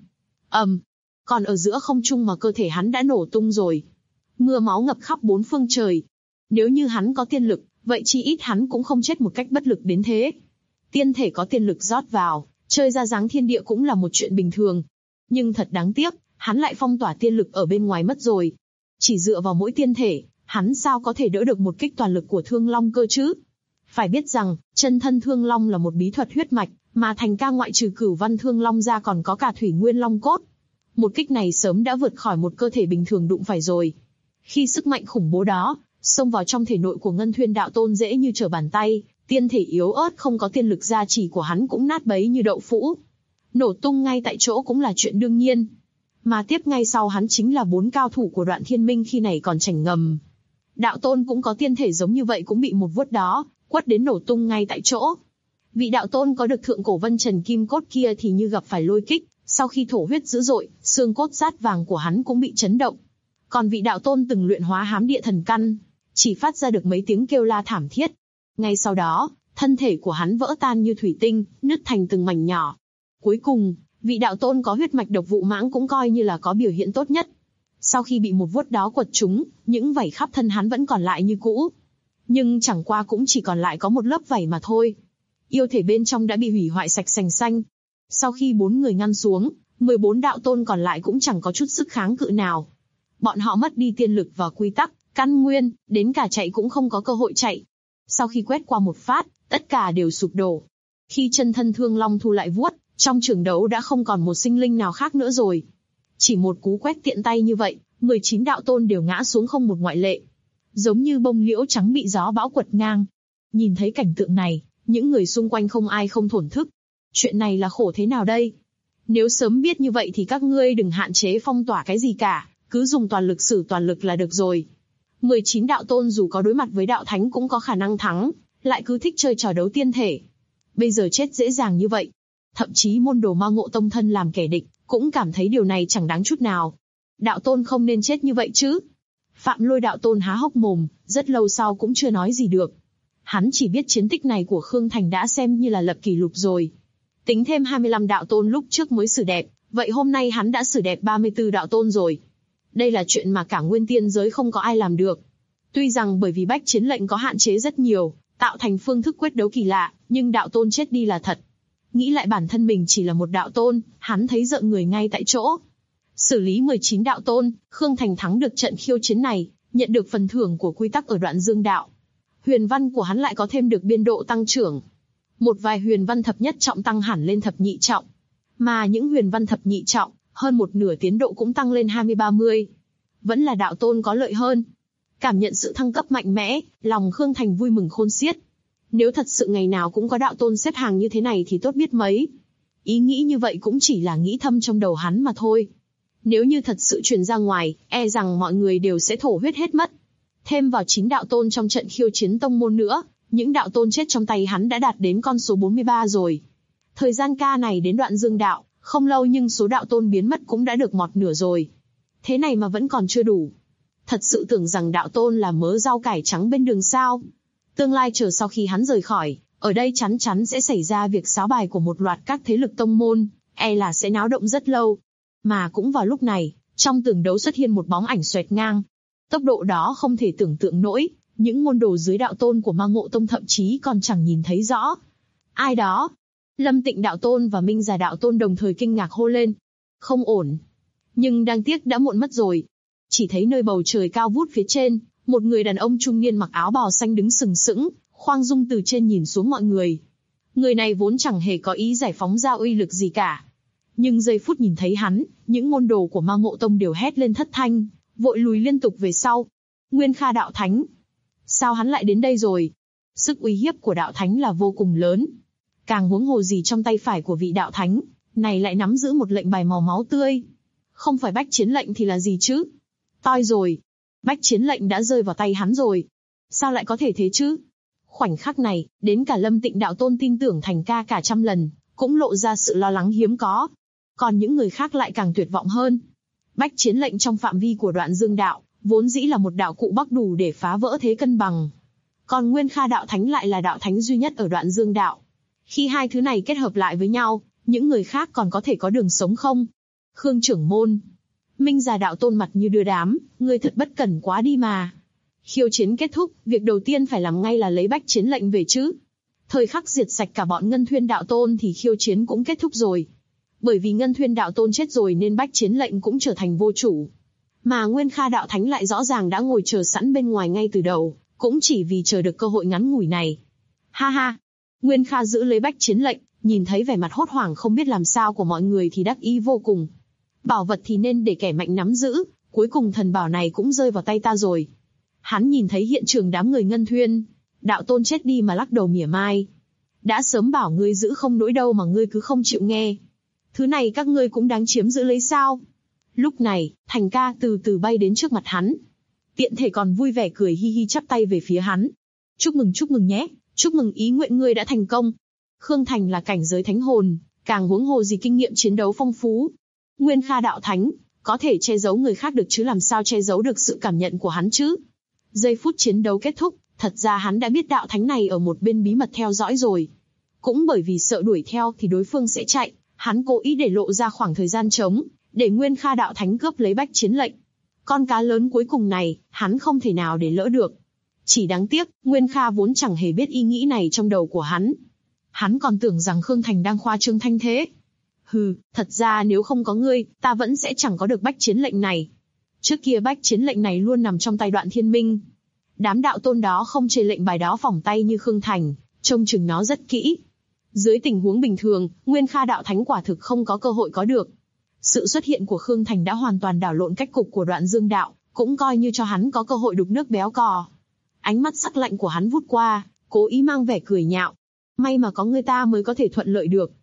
Còn ở giữa không trung mà cơ thể hắn đã nổ tung rồi. Mưa máu ngập khắp bốn phương trời. Nếu như hắn có tiên lực, vậy chi ít hắn cũng không chết một cách bất lực đến thế. Tiên thể có tiên lực rót vào, chơi ra dáng thiên địa cũng là một chuyện bình thường. Nhưng thật đáng tiếc, hắn lại phong tỏa tiên lực ở bên ngoài mất rồi. Chỉ dựa vào mỗi tiên thể, hắn sao có thể đỡ được một kích toàn lực của Thương Long cơ chứ? Phải biết rằng, chân thân Thương Long là một bí thuật huyết mạch, mà Thành ca ngoại trừ Cửu Văn Thương Long ra còn có cả Thủy Nguyên Long cốt. Một kích này sớm đã vượt khỏi một cơ thể bình thường đụng phải rồi. Khi sức mạnh khủng bố đó xông vào trong thể nội của Ngân Thuyên đạo tôn dễ như trở bàn tay, tiên thể yếu ớt không có tiên lực gia trì của hắn cũng nát bấy như đậu phũ. Nổ tung ngay tại chỗ cũng là chuyện đương nhiên. Mà tiếp ngay sau hắn chính là 4 cao thủ của Đoạn Thiên Minh khi này còn chảnh ngầm. Đạo tôn cũng có tiên thể giống như vậy cũng bị một vuốt đó quất đến nổ tung ngay tại chỗ. Vị đạo tôn có được thượng cổ vân trần kim cốt kia thì như gặp phải lôi kích, sau khi thổ huyết dữ dội, xương cốt rát vàng của hắn cũng bị chấn động. Còn vị đạo tôn từng luyện hóa hám địa thần căn, chỉ phát ra được mấy tiếng kêu la thảm thiết. Ngay sau đó, thân thể của hắn vỡ tan như thủy tinh, nứt thành từng mảnh nhỏ. Cuối cùng, vị đạo tôn có huyết mạch độc vụ mãng cũng coi như là có biểu hiện tốt nhất. Sau khi bị một vuốt đó quật trúng, những vảy khắp thân hắn vẫn còn lại như cũ. Nhưng chẳng qua cũng chỉ còn lại có một lớp vảy mà thôi. Yêu thể bên trong đã bị hủy hoại sạch sành xanh. Sau khi 4 người ngăn xuống, 14 đạo tôn còn lại cũng chẳng có chút sức kháng cự nào. Bọn họ mất đi tiên lực và quy tắc, căn nguyên, đến cả chạy cũng không có cơ hội chạy. Sau khi quét qua một phát, tất cả đều sụp đổ. Khi chân thân Thương Long thu lại vuốt, trong trường đấu đã không còn một sinh linh nào khác nữa rồi. Chỉ một cú quét tiện tay như vậy, 19 đạo tôn đều ngã xuống không một ngoại lệ. Giống như bông liễu trắng bị gió bão quật ngang. Nhìn thấy cảnh tượng này, những người xung quanh không ai không thổn thức. Chuyện này là khổ thế nào đây? Nếu sớm biết như vậy thì các ngươi đừng hạn chế phong tỏa cái gì cả, cứ dùng toàn lực sử toàn lực là được rồi. 19 đạo tôn dù có đối mặt với đạo thánh cũng có khả năng thắng, lại cứ thích chơi trò đấu tiên thể. Bây giờ chết dễ dàng như vậy. Thậm chí môn đồ Ma Ngộ Tông thân làm kẻ địch, cũng cảm thấy điều này chẳng đáng chút nào. Đạo tôn không nên chết như vậy chứ. Phạm Lôi đạo tôn há hốc mồm, rất lâu sau cũng chưa nói gì được. Hắn chỉ biết chiến tích này của Khương Thành đã xem như là lập kỷ lục rồi. Tính thêm 25 đạo tôn lúc trước mới xử đẹp, vậy hôm nay hắn đã xử đẹp 34 đạo tôn rồi. Đây là chuyện mà cả nguyên tiên giới không có ai làm được. Tuy rằng bởi vì bách chiến lệnh có hạn chế rất nhiều, tạo thành phương thức quyết đấu kỳ lạ, nhưng đạo tôn chết đi là thật. Nghĩ lại bản thân mình chỉ là một đạo tôn, hắn thấy rợn người ngay tại chỗ. Xử lý 19 đạo tôn, Khương Thành thắng được trận khiêu chiến này, nhận được phần thưởng của quy tắc ở đoạn dương đạo. Huyền văn của hắn lại có thêm được biên độ tăng trưởng. Một vài huyền văn thập nhất trọng tăng hẳn lên thập nhị trọng. Mà những huyền văn thập nhị trọng, hơn một nửa tiến độ cũng tăng lên 20-30. Vẫn là đạo tôn có lợi hơn. Cảm nhận sự thăng cấp mạnh mẽ, lòng Khương Thành vui mừng khôn xiết. Nếu thật sự ngày nào cũng có đạo tôn xếp hàng như thế này thì tốt biết mấy. Ý nghĩ như vậy cũng chỉ là nghĩ thầm trong đầu hắn mà thôi. Nếu như thật sự truyền ra ngoài, e rằng mọi người đều sẽ thổ huyết hết mất. Thêm vào 9 đạo tôn trong trận khiêu chiến tông môn nữa, những đạo tôn chết trong tay hắn đã đạt đến con số 43 rồi. Thời gian ca này đến đoạn dương đạo, không lâu nhưng số đạo tôn biến mất cũng đã được một nửa rồi. Thế này mà vẫn còn chưa đủ. Thật sự tưởng rằng đạo tôn là mớ rau cải trắng bên đường sao. Tương lai chờ sau khi hắn rời khỏi, ở đây chắn chắn sẽ xảy ra việc xáo bài của một loạt các thế lực tông môn, e là sẽ náo động rất lâu. Mà cũng vào lúc này, trong tường đấu xuất hiện một bóng ảnh xoẹt ngang. Tốc độ đó không thể tưởng tượng nổi, những môn đồ dưới đạo tôn của Ma Ngộ Tông thậm chí còn chẳng nhìn thấy rõ. Ai đó? Lâm Tịnh đạo tôn và Minh Già đạo tôn đồng thời kinh ngạc hô lên. Không ổn. Nhưng đáng tiếc đã muộn mất rồi. Chỉ thấy nơi bầu trời cao vút phía trên, một người đàn ông trung niên mặc áo bào xanh đứng sừng sững, khoang dung từ trên nhìn xuống mọi người. Người này vốn chẳng hề có ý giải phóng ra uy lực gì cả. Nhưng giây phút nhìn thấy hắn, những môn đồ của Ma Ngộ Tông đều hét lên thất thanh, vội lùi liên tục về sau. Nguyên Kha đạo thánh. Sao hắn lại đến đây rồi? Sức uy hiếp của đạo thánh là vô cùng lớn. Càng huống hồ gì trong tay phải của vị đạo thánh này lại nắm giữ một lệnh bài màu máu tươi. Không phải bách chiến lệnh thì là gì chứ? Toi rồi. Bách chiến lệnh đã rơi vào tay hắn rồi. Sao lại có thể thế chứ? Khoảnh khắc này, đến cả Lâm Tịnh đạo tôn tin tưởng Thành ca cả trăm lần, cũng lộ ra sự lo lắng hiếm có. Còn những người khác lại càng tuyệt vọng hơn. Bách chiến lệnh trong phạm vi của đoạn dương đạo, vốn dĩ là một đạo cụ bắc đủ để phá vỡ thế cân bằng. Còn Nguyên Kha đạo thánh lại là đạo thánh duy nhất ở đoạn dương đạo. Khi hai thứ này kết hợp lại với nhau, những người khác còn có thể có đường sống không? Khương trưởng môn. Minh Già đạo tôn mặt như đưa đám, ngươi thật bất cẩn quá đi mà. Khiêu chiến kết thúc, việc đầu tiên phải làm ngay là lấy bách chiến lệnh về chứ. Thời khắc diệt sạch cả bọn Ngân Thuyên đạo tôn thì khiêu chiến cũng kết thúc rồi. Bởi vì Ngân Thuyên đạo tôn chết rồi nên bách chiến lệnh cũng trở thành vô chủ. Mà Nguyên Kha đạo thánh lại rõ ràng đã ngồi chờ sẵn bên ngoài ngay từ đầu, cũng chỉ vì chờ được cơ hội ngắn ngủi này. Ha ha! Nguyên Kha giữ lấy bách chiến lệnh, nhìn thấy vẻ mặt hốt hoảng không biết làm sao của mọi người thì đắc ý vô cùng. Bảo vật thì nên để kẻ mạnh nắm giữ, cuối cùng thần bảo này cũng rơi vào tay ta rồi. Hắn nhìn thấy hiện trường đám người Ngân Thuyên, đạo tôn chết đi mà lắc đầu mỉa mai. Đã sớm bảo ngươi giữ không nỗi đâu mà ngươi cứ không chịu nghe. Thứ này các ngươi cũng đáng chiếm giữ lấy sao? Lúc này, Thành ca từ từ bay đến trước mặt hắn. Tiện thể còn vui vẻ cười hi hi chắp tay về phía hắn. Chúc mừng nhé, chúc mừng ý nguyện ngươi đã thành công. Khương Thành là cảnh giới thánh hồn, càng huống hồ gì kinh nghiệm chiến đấu phong phú. Nguyên Kha đạo thánh, có thể che giấu người khác được chứ làm sao che giấu được sự cảm nhận của hắn chứ. Giây phút chiến đấu kết thúc, thật ra hắn đã biết đạo thánh này ở một bên bí mật theo dõi rồi. Cũng bởi vì sợ đuổi theo thì đối phương sẽ chạy, hắn cố ý để lộ ra khoảng thời gian trống, để Nguyên Kha đạo thánh cướp lấy bách chiến lệnh. Con cá lớn cuối cùng này, hắn không thể nào để lỡ được. Chỉ đáng tiếc, Nguyên Kha vốn chẳng hề biết ý nghĩ này trong đầu của hắn. Hắn còn tưởng rằng Khương Thành đang khoa trương thanh thế. Hừ, thật ra nếu không có ngươi, ta vẫn sẽ chẳng có được bách chiến lệnh này. Trước kia bách chiến lệnh này luôn nằm trong tay Đoạn Thiên Minh. Đám đạo tôn đó không chê lệnh bài đó phỏng tay như Khương Thành, trông chừng nó rất kỹ. Dưới tình huống bình thường, Nguyên Kha đạo thánh quả thực không có cơ hội có được. Sự xuất hiện của Khương Thành đã hoàn toàn đảo lộn cách cục của đoạn dương đạo, cũng coi như cho hắn có cơ hội đục nước béo cò. Ánh mắt sắc lạnh của hắn vút qua, cố ý mang vẻ cười nhạo. May mà có người ta mới có thể thuận lợi được.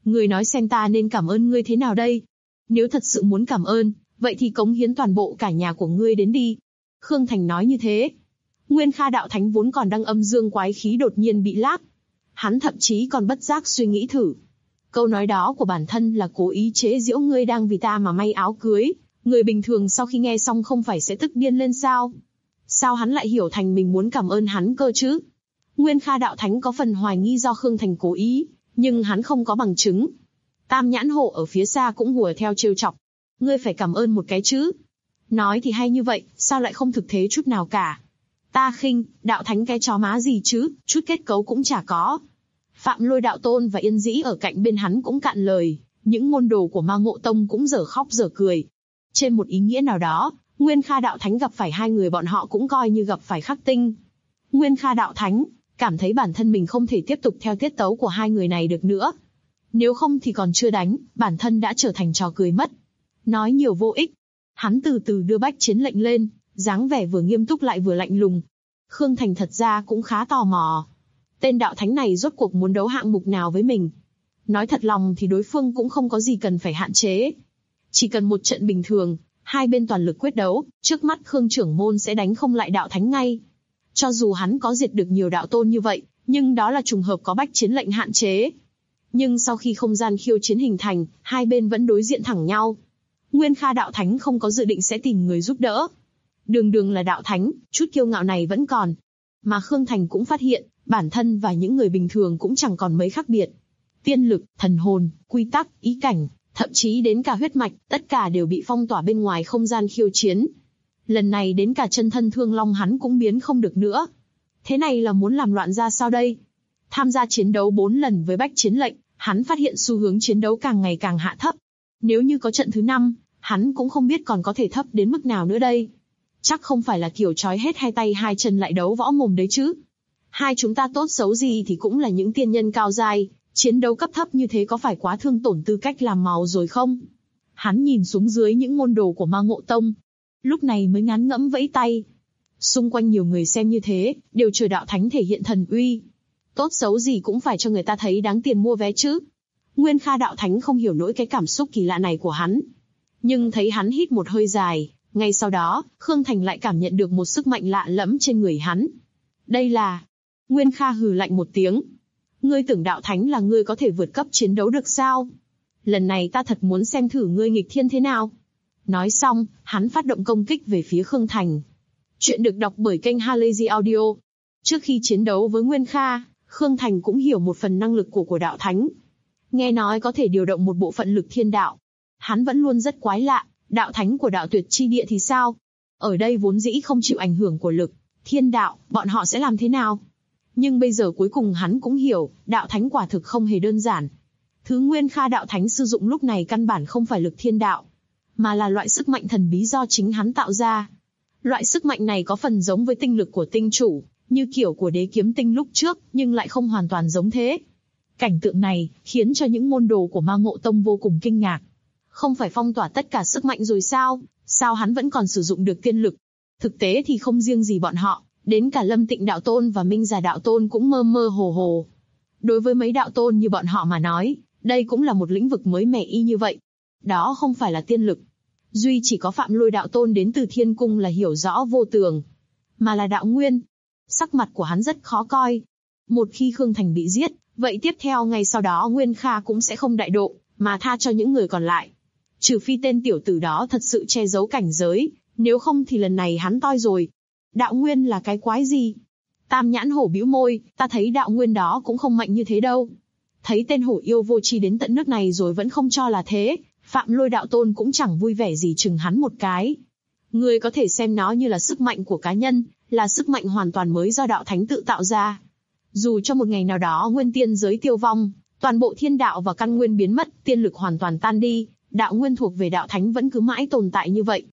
Ngươi nói xem ta nên cảm ơn ngươi thế nào đây? Nếu thật sự muốn cảm ơn, vậy thì cống hiến toàn bộ cả nhà của ngươi đến đi. Khương Thành nói như thế. Nguyên Kha đạo thánh vốn còn đang âm dương quái khí đột nhiên bị lác. Hắn thậm chí còn bất giác suy nghĩ thử. Câu nói đó của bản thân là cố ý chế giễu ngươi đang vì ta mà may áo cưới. Người bình thường sau khi nghe xong không phải sẽ tức điên lên sao? Sao hắn lại hiểu thành mình muốn cảm ơn hắn cơ chứ? Nguyên Kha đạo thánh có phần hoài nghi do Khương Thành cố ý, nhưng hắn không có bằng chứng. Tam nhãn hổ ở phía xa cũng hùa theo trêu chọc. Ngươi phải cảm ơn một cái chứ. Nói thì hay như vậy, sao lại không thực tế chút nào cả? Ta khinh, đạo thánh cái chó má gì chứ, chút kết cấu cũng chả có. Phạm Lôi đạo tôn và Yên Dĩ ở cạnh bên hắn cũng cạn lời, những môn đồ của Ma Ngộ Tông cũng dở khóc dở cười. Trên một ý nghĩa nào đó, Nguyên Kha đạo thánh gặp phải hai người bọn họ cũng coi như gặp phải khắc tinh. Nguyên Kha đạo thánh cảm thấy bản thân mình không thể tiếp tục theo tiết tấu của hai người này được nữa. Nếu không thì còn chưa đánh, bản thân đã trở thành trò cười mất. Nói nhiều vô ích. Hắn từ từ đưa bách chiến lệnh lên, dáng vẻ vừa nghiêm túc lại vừa lạnh lùng. Khương Thành thật ra cũng khá tò mò. Tên đạo thánh này rốt cuộc muốn đấu hạng mục nào với mình? Nói thật lòng thì đối phương cũng không có gì cần phải hạn chế. Chỉ cần một trận bình thường, hai bên toàn lực quyết đấu, trước mắt Khương trưởng môn sẽ đánh không lại đạo thánh ngay. Cho dù hắn có diệt được nhiều đạo tôn như vậy, nhưng đó là trùng hợp có bách chiến lệnh hạn chế. Nhưng sau khi không gian khiêu chiến hình thành, hai bên vẫn đối diện thẳng nhau. Nguyên Kha đạo thánh không có dự định sẽ tìm người giúp đỡ. Đường đường là đạo thánh, chút kiêu ngạo này vẫn còn. Mà Khương Thành cũng phát hiện, bản thân và những người bình thường cũng chẳng còn mấy khác biệt. Tiên lực, thần hồn, quy tắc, ý cảnh, thậm chí đến cả huyết mạch, tất cả đều bị phong tỏa bên ngoài không gian khiêu chiến. Lần này đến cả chân thân Thương Long hắn cũng biến không được nữa. Thế này là muốn làm loạn ra sao đây? Tham gia chiến đấu 4 lần với bách chiến lệnh, hắn phát hiện xu hướng chiến đấu càng ngày càng hạ thấp. Nếu như có trận thứ 5, hắn cũng không biết còn có thể thấp đến mức nào nữa đây. Chắc không phải là kiểu trói hết hai tay hai chân lại đấu võ mồm đấy chứ. Hai chúng ta tốt xấu gì thì cũng là những tiên nhân cao giai, chiến đấu cấp thấp như thế có phải quá thương tổn tư cách làm màu rồi không? Hắn nhìn xuống dưới những môn đồ của Ma Ngộ Tông, lúc này mới ngán ngẫm vẫy tay. Xung quanh nhiều người xem như thế, đều chờ đạo thánh thể hiện thần uy. Tốt xấu gì cũng phải cho người ta thấy đáng tiền mua vé chứ. Nguyên Kha đạo thánh không hiểu nổi cái cảm xúc kỳ lạ này của hắn. Nhưng thấy hắn hít một hơi dài, ngay sau đó, Khương Thành lại cảm nhận được một sức mạnh lạ lẫm trên người hắn. Đây là... Nguyên Kha hừ lạnh một tiếng. Ngươi tưởng đạo thánh là ngươi có thể vượt cấp chiến đấu được sao? Lần này ta thật muốn xem thử ngươi nghịch thiên thế nào. Nói xong, hắn phát động công kích về phía Khương Thành. Chuyện được đọc bởi kênh Halazy Audio. Trước khi chiến đấu với Nguyên Kha, Khương Thành cũng hiểu một phần năng lực của đạo thánh. Nghe nói có thể điều động một bộ phận lực thiên đạo. Hắn vẫn luôn rất quái lạ, đạo thánh của đạo tuyệt chi địa thì sao? Ở đây vốn dĩ không chịu ảnh hưởng của lực thiên đạo, bọn họ sẽ làm thế nào? Nhưng bây giờ cuối cùng hắn cũng hiểu, đạo thánh quả thực không hề đơn giản. Thứ Nguyên Kha đạo thánh sử dụng lúc này căn bản không phải lực thiên đạo, mà là loại sức mạnh thần bí do chính hắn tạo ra. Loại sức mạnh này có phần giống với tinh lực của tinh chủ, như kiểu của đế kiếm tinh lúc trước, nhưng lại không hoàn toàn giống thế. Cảnh tượng này khiến cho những môn đồ của Ma Ngộ Tông vô cùng kinh ngạc. Không phải phong tỏa tất cả sức mạnh rồi sao? Sao hắn vẫn còn sử dụng được tiên lực? Thực tế thì không riêng gì bọn họ, đến cả Lâm Tịnh đạo tôn và Minh Già đạo tôn cũng mơ mơ hồ hồ. Đối với mấy đạo tôn như bọn họ mà nói, đây cũng là một lĩnh vực mới mẻ y như vậy. Đó không phải là tiên lực. Duy chỉ có Phạm Lôi đạo tôn đến từ Thiên Cung là hiểu rõ vô tường, mà là đạo nguyên. Sắc mặt của hắn rất khó coi. Một khi Khương Thành bị giết, vậy tiếp theo ngay sau đó Nguyên Kha cũng sẽ không đại độ, mà tha cho những người còn lại. Trừ phi tên tiểu tử đó thật sự che giấu cảnh giới, nếu không thì lần này hắn toi rồi. Đạo nguyên là cái quái gì? Tam nhãn hổ bĩu môi, ta thấy đạo nguyên đó cũng không mạnh như thế đâu. Thấy tên hổ yêu vô tri đến tận nước này rồi vẫn không cho là thế, Phạm Lôi đạo tôn cũng chẳng vui vẻ gì chừng hắn một cái. Ngươi có thể xem nó như là sức mạnh của cá nhân, là sức mạnh hoàn toàn mới do đạo thánh tự tạo ra. Dù cho một ngày nào đó nguyên tiên giới tiêu vong, toàn bộ thiên đạo và căn nguyên biến mất, tiên lực hoàn toàn tan đi, đạo nguyên thuộc về đạo thánh vẫn cứ mãi tồn tại như vậy.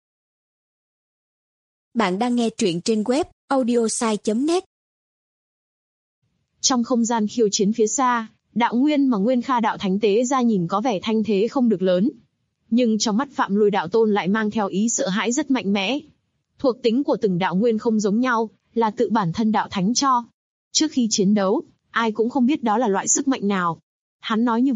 Bạn đang nghe truyện trên web audiosai.net. Trong không gian khiêu chiến phía xa, đạo nguyên mà Nguyên Kha đạo thánh tế ra nhìn có vẻ thanh thế không được lớn. Nhưng trong mắt Phạm Lôi đạo tôn lại mang theo ý sợ hãi rất mạnh mẽ. Thuộc tính của từng đạo nguyên không giống nhau, là tự bản thân đạo thánh cho. Trước khi chiến đấu, ai cũng không biết đó là loại sức mạnh nào. Hắn nói như vậy,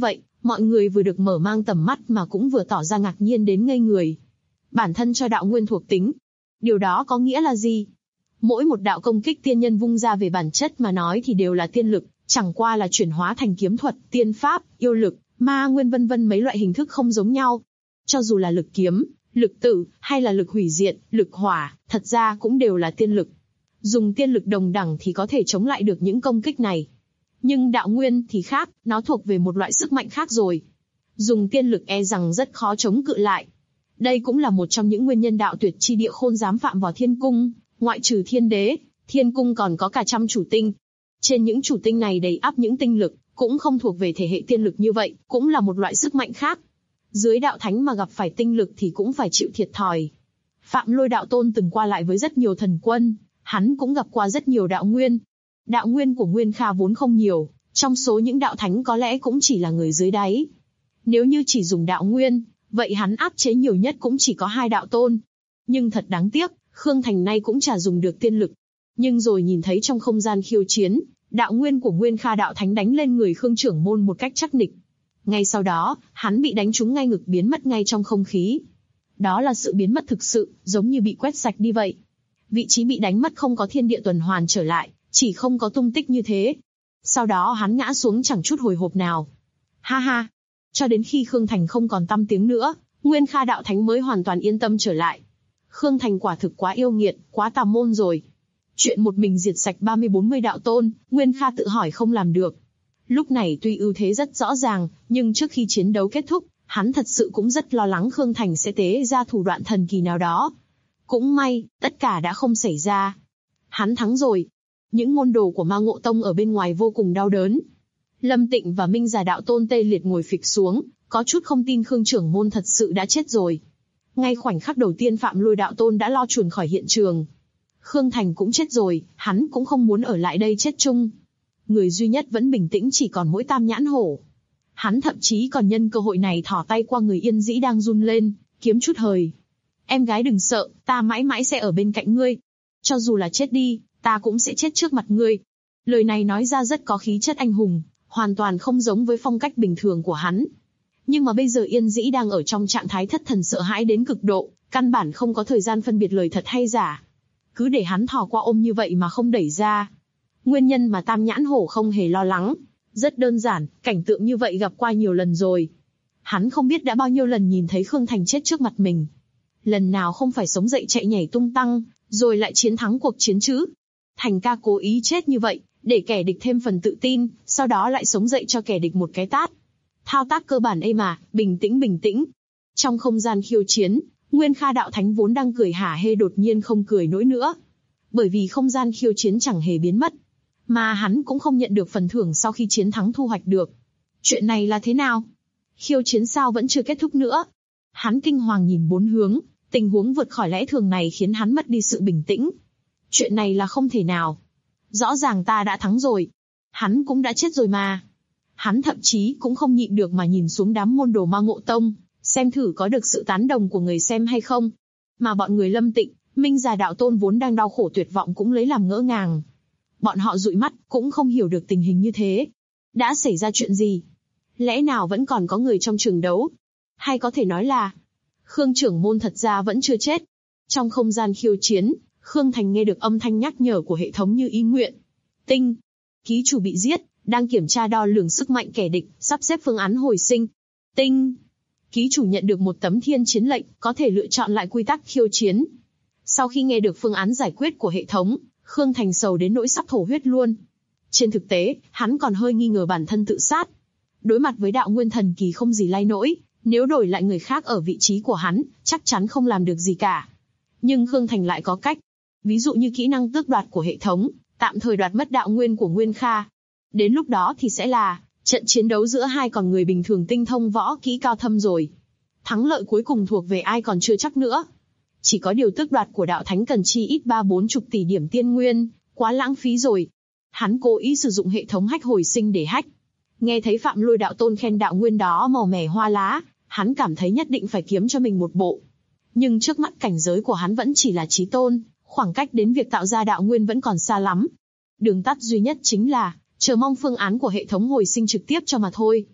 Mọi người vừa được mở mang tầm mắt mà cũng vừa tỏ ra ngạc nhiên đến ngây người. Bản thân cho đạo nguyên thuộc tính. Điều đó có nghĩa là gì? Mỗi một đạo công kích tiên nhân vung ra về bản chất mà nói thì đều là tiên lực, chẳng qua là chuyển hóa thành kiếm thuật, tiên pháp, yêu lực, ma nguyên vân vân mấy loại hình thức không giống nhau. Cho dù là lực kiếm, lực tử, hay là lực hủy diệt, lực hỏa, thật ra cũng đều là tiên lực. Dùng tiên lực đồng đẳng thì có thể chống lại được những công kích này. Nhưng đạo nguyên thì khác, nó thuộc về một loại sức mạnh khác rồi. Dùng tiên lực e rằng rất khó chống cự lại. Đây cũng là một trong những nguyên nhân đạo tuyệt chi địa khôn dám phạm vào thiên cung, ngoại trừ thiên đế, thiên cung còn có cả trăm chủ tinh. Trên những chủ tinh này đầy ắp những tinh lực, cũng không thuộc về thể hệ tiên lực như vậy, cũng là một loại sức mạnh khác. Dưới đạo thánh mà gặp phải tinh lực thì cũng phải chịu thiệt thòi. Phạm Lôi đạo tôn từng qua lại với rất nhiều thần quân, hắn cũng gặp qua rất nhiều đạo nguyên. Đạo nguyên của Nguyên Kha vốn không nhiều, trong số những đạo thánh có lẽ cũng chỉ là người dưới đáy. Nếu như chỉ dùng đạo nguyên, vậy hắn áp chế nhiều nhất cũng chỉ có 2 đạo tôn. Nhưng thật đáng tiếc, Khương Thành nay cũng chả dùng được tiên lực. Nhưng rồi nhìn thấy trong không gian khiêu chiến, đạo nguyên của Nguyên Kha đạo thánh đánh lên người Khương trưởng môn một cách chắc nịch. Ngay sau đó, hắn bị đánh trúng ngay ngực biến mất ngay trong không khí. Đó là sự biến mất thực sự, giống như bị quét sạch đi vậy. Vị trí bị đánh mất không có thiên địa tuần hoàn trở lại, chỉ không có tung tích như thế. Sau đó hắn ngã xuống chẳng chút hồi hộp nào. Ha ha! Cho đến khi Khương Thành không còn tăm tiếng nữa, Nguyên Kha đạo thánh mới hoàn toàn yên tâm trở lại. Khương Thành quả thực quá yêu nghiệt, quá tà môn rồi. Chuyện một mình diệt sạch 30-40 đạo tôn, Nguyên Kha tự hỏi không làm được. Lúc này tuy ưu thế rất rõ ràng, nhưng trước khi chiến đấu kết thúc, hắn thật sự cũng rất lo lắng Khương Thành sẽ tế ra thủ đoạn thần kỳ nào đó. Cũng may, tất cả đã không xảy ra. Hắn thắng rồi. Những môn đồ của Ma Ngộ Tông ở bên ngoài vô cùng đau đớn. Lâm Tịnh và Minh Già đạo tôn tê liệt ngồi phịch xuống, có chút không tin Khương trưởng môn thật sự đã chết rồi. Ngay khoảnh khắc đầu tiên Phạm Lôi đạo tôn đã lo chuồn khỏi hiện trường. Khương Thành cũng chết rồi, hắn cũng không muốn ở lại đây chết chung. Người duy nhất vẫn bình tĩnh chỉ còn mỗi Tam Nhãn Hổ. Hắn thậm chí còn nhân cơ hội này thỏ tay qua người Yên Dĩ đang run lên, kiếm chút hời. Em gái đừng sợ, ta mãi mãi sẽ ở bên cạnh ngươi. Cho dù là chết đi, ta cũng sẽ chết trước mặt ngươi. Lời này nói ra rất có khí chất anh hùng, hoàn toàn không giống với phong cách bình thường của hắn. Nhưng mà bây giờ Yên Dĩ đang ở trong trạng thái thất thần sợ hãi đến cực độ, căn bản không có thời gian phân biệt lời thật hay giả. Cứ để hắn thò qua ôm như vậy mà không đẩy ra. Nguyên nhân mà Tam Nhãn Hổ không hề lo lắng. Rất đơn giản, cảnh tượng như vậy gặp qua nhiều lần rồi. Hắn không biết đã bao nhiêu lần nhìn thấy Khương Thành chết trước mặt mình. Lần nào không phải sống dậy chạy nhảy tung tăng, rồi lại chiến thắng cuộc chiến chứ. Thành ca cố ý chết như vậy, để kẻ địch thêm phần tự tin, sau đó lại sống dậy cho kẻ địch một cái tát. Thao tác cơ bản ấy mà, bình tĩnh bình tĩnh. Trong không gian khiêu chiến, Nguyên Kha đạo thánh vốn đang cười hả hê đột nhiên không cười nổi nữa. Bởi vì không gian khiêu chiến chẳng hề biến mất. Mà hắn cũng không nhận được phần thưởng sau khi chiến thắng thu hoạch được. Chuyện này là thế nào? Khiêu chiến sao vẫn chưa kết thúc nữa? Hắn kinh hoàng nhìn bốn hướng, tình huống vượt khỏi lẽ thường này khiến hắn mất đi sự bình tĩnh. Chuyện này là không thể nào. Rõ ràng ta đã thắng rồi. Hắn cũng đã chết rồi mà. Hắn thậm chí cũng không nhịn được mà nhìn xuống đám môn đồ Ma Ngộ Tông, xem thử có được sự tán đồng của người xem hay không. Mà bọn người Lâm Tịnh, Minh Già đạo tôn vốn đang đau khổ tuyệt vọng cũng lấy làm ngỡ ngàng. Bọn họ dụi mắt, cũng không hiểu được tình hình như thế. Đã xảy ra chuyện gì? Lẽ nào vẫn còn có người trong trường đấu? Hay có thể nói là Khương trưởng môn thật ra vẫn chưa chết? Trong không gian khiêu chiến, Khương Thành nghe được âm thanh nhắc nhở của hệ thống như ý nguyện. Tinh, ký chủ bị giết, đang kiểm tra đo lường sức mạnh kẻ địch, sắp xếp phương án hồi sinh. Tinh, ký chủ nhận được một tấm thiên chiến lệnh, có thể lựa chọn lại quy tắc khiêu chiến. Sau khi nghe được phương án giải quyết của hệ thống, Khương Thành sầu đến nỗi sắp thổ huyết luôn. Trên thực tế, hắn còn hơi nghi ngờ bản thân tự sát. Đối mặt với đạo nguyên thần kỳ không gì lay nổi, nếu đổi lại người khác ở vị trí của hắn, chắc chắn không làm được gì cả. Nhưng Khương Thành lại có cách. Ví dụ như kỹ năng tước đoạt của hệ thống, tạm thời đoạt mất đạo nguyên của Nguyên Kha. Đến lúc đó thì sẽ là trận chiến đấu giữa hai con người bình thường tinh thông võ kỹ cao thâm rồi. Thắng lợi cuối cùng thuộc về ai còn chưa chắc nữa. Chỉ có điều tước đoạt của đạo thánh cần chi ít 30-40 tỷ điểm tiên nguyên, quá lãng phí rồi. Hắn cố ý sử dụng hệ thống hack hồi sinh để hack. Nghe thấy Phạm Lôi đạo tôn khen đạo nguyên đó màu mè hoa lá, hắn cảm thấy nhất định phải kiếm cho mình một bộ. Nhưng trước mắt cảnh giới của hắn vẫn chỉ là chí tôn, khoảng cách đến việc tạo ra đạo nguyên vẫn còn xa lắm. Đường tắt duy nhất chính là chờ mong phương án của hệ thống hồi sinh trực tiếp cho mà thôi.